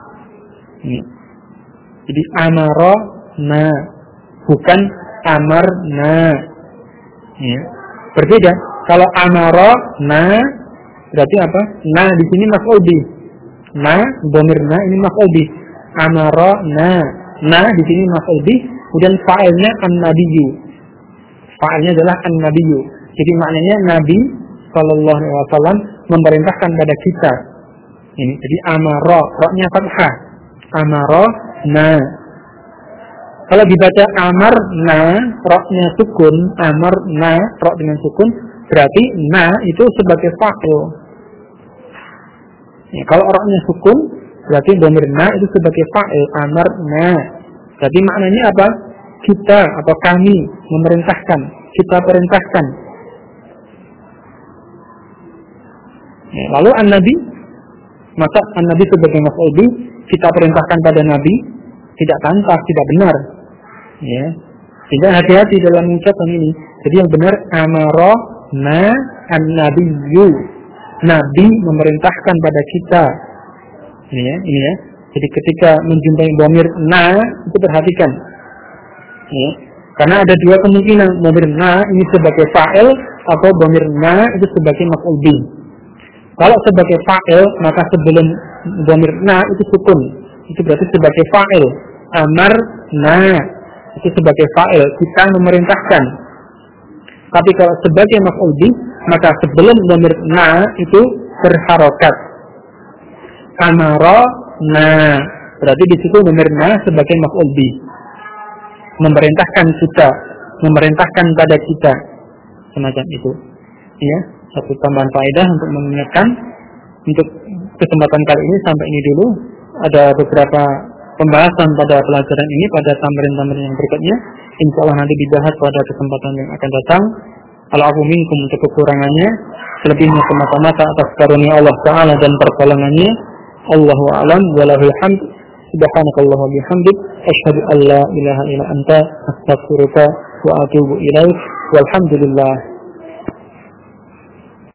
Jadi amarona, bukan amarna. Ya. Berbeda. Kalau amarona berarti apa? Na di sini maf'ul bih. Na dhamir na ini maf'ul bih. Amarona, na di sini maf'ul bih, kemudian fa'ilnya an-nabiyyu. Fa'ilnya adalah an-nabiyyu. Jadi maknanya Nabi sallallahu alaihi wasallam memerintahkan pada kita. Ini jadi amara, ra-nya fathah. Amara na. Kalau dibaca amar na, ra-nya sukun, amar na, ra dengan sukun, berarti na itu sebagai fa'il. Ya, kalau ra-nya sukun, berarti dhamir na itu sebagai fa'il, amar na. Jadi maknanya apa? Kita atau kami memerintahkan, kita perintahkan. Ya, lalu an-nabi, maka an-nabi sebagai maf'ul bih, kita perintahkan pada nabi, tidak pantas, tidak benar. Ya, sehingga hati-hati dalam mengucapkan ini. Jadi yang benar amara na an-nabiyyu. Nabi memerintahkan pada kita. Ini ya. Jadi ketika menjumpai dhamir na, itu perhatikan. Ya. Karena ada dua kemungkinan, dhamir na ini sebagai fa'il atau dhamir na itu sebagai maf'ul bih. Kalau sebagai fa'il, maka sebelum dhamir na itu sukun. Itu berarti sebagai fa'il. Amar na itu sebagai fa'il, kita memerintahkan. Tapi kalau sebagai maf'ul bih, maka sebelum dhamir na itu berharokat. Amara na, berarti di situ dhamir na sebagai maf'ul bih, memerintahkan kita, memerintahkan pada kita, semacam itu. Ya, satu tambahan faedah untuk mengingatkan. Untuk kesempatan kali ini sampai ini dulu. Ada beberapa pembahasan pada pelajaran ini pada tambahan-tambahan yang berikutnya. Insya Allah nanti dibahas pada kesempatan yang akan datang. Al-afu minkum, untuk kekurangannya, selebihnya semata-mata atas karunia Allah Ta'ala dan pertolongannya. Allahu a'lam wa lahul hamd. Subhanakallah wa bihamdik, asyhadu an la ilaha illa anta, astaghfiruka wa atubu ilaik. Walhamdulillah.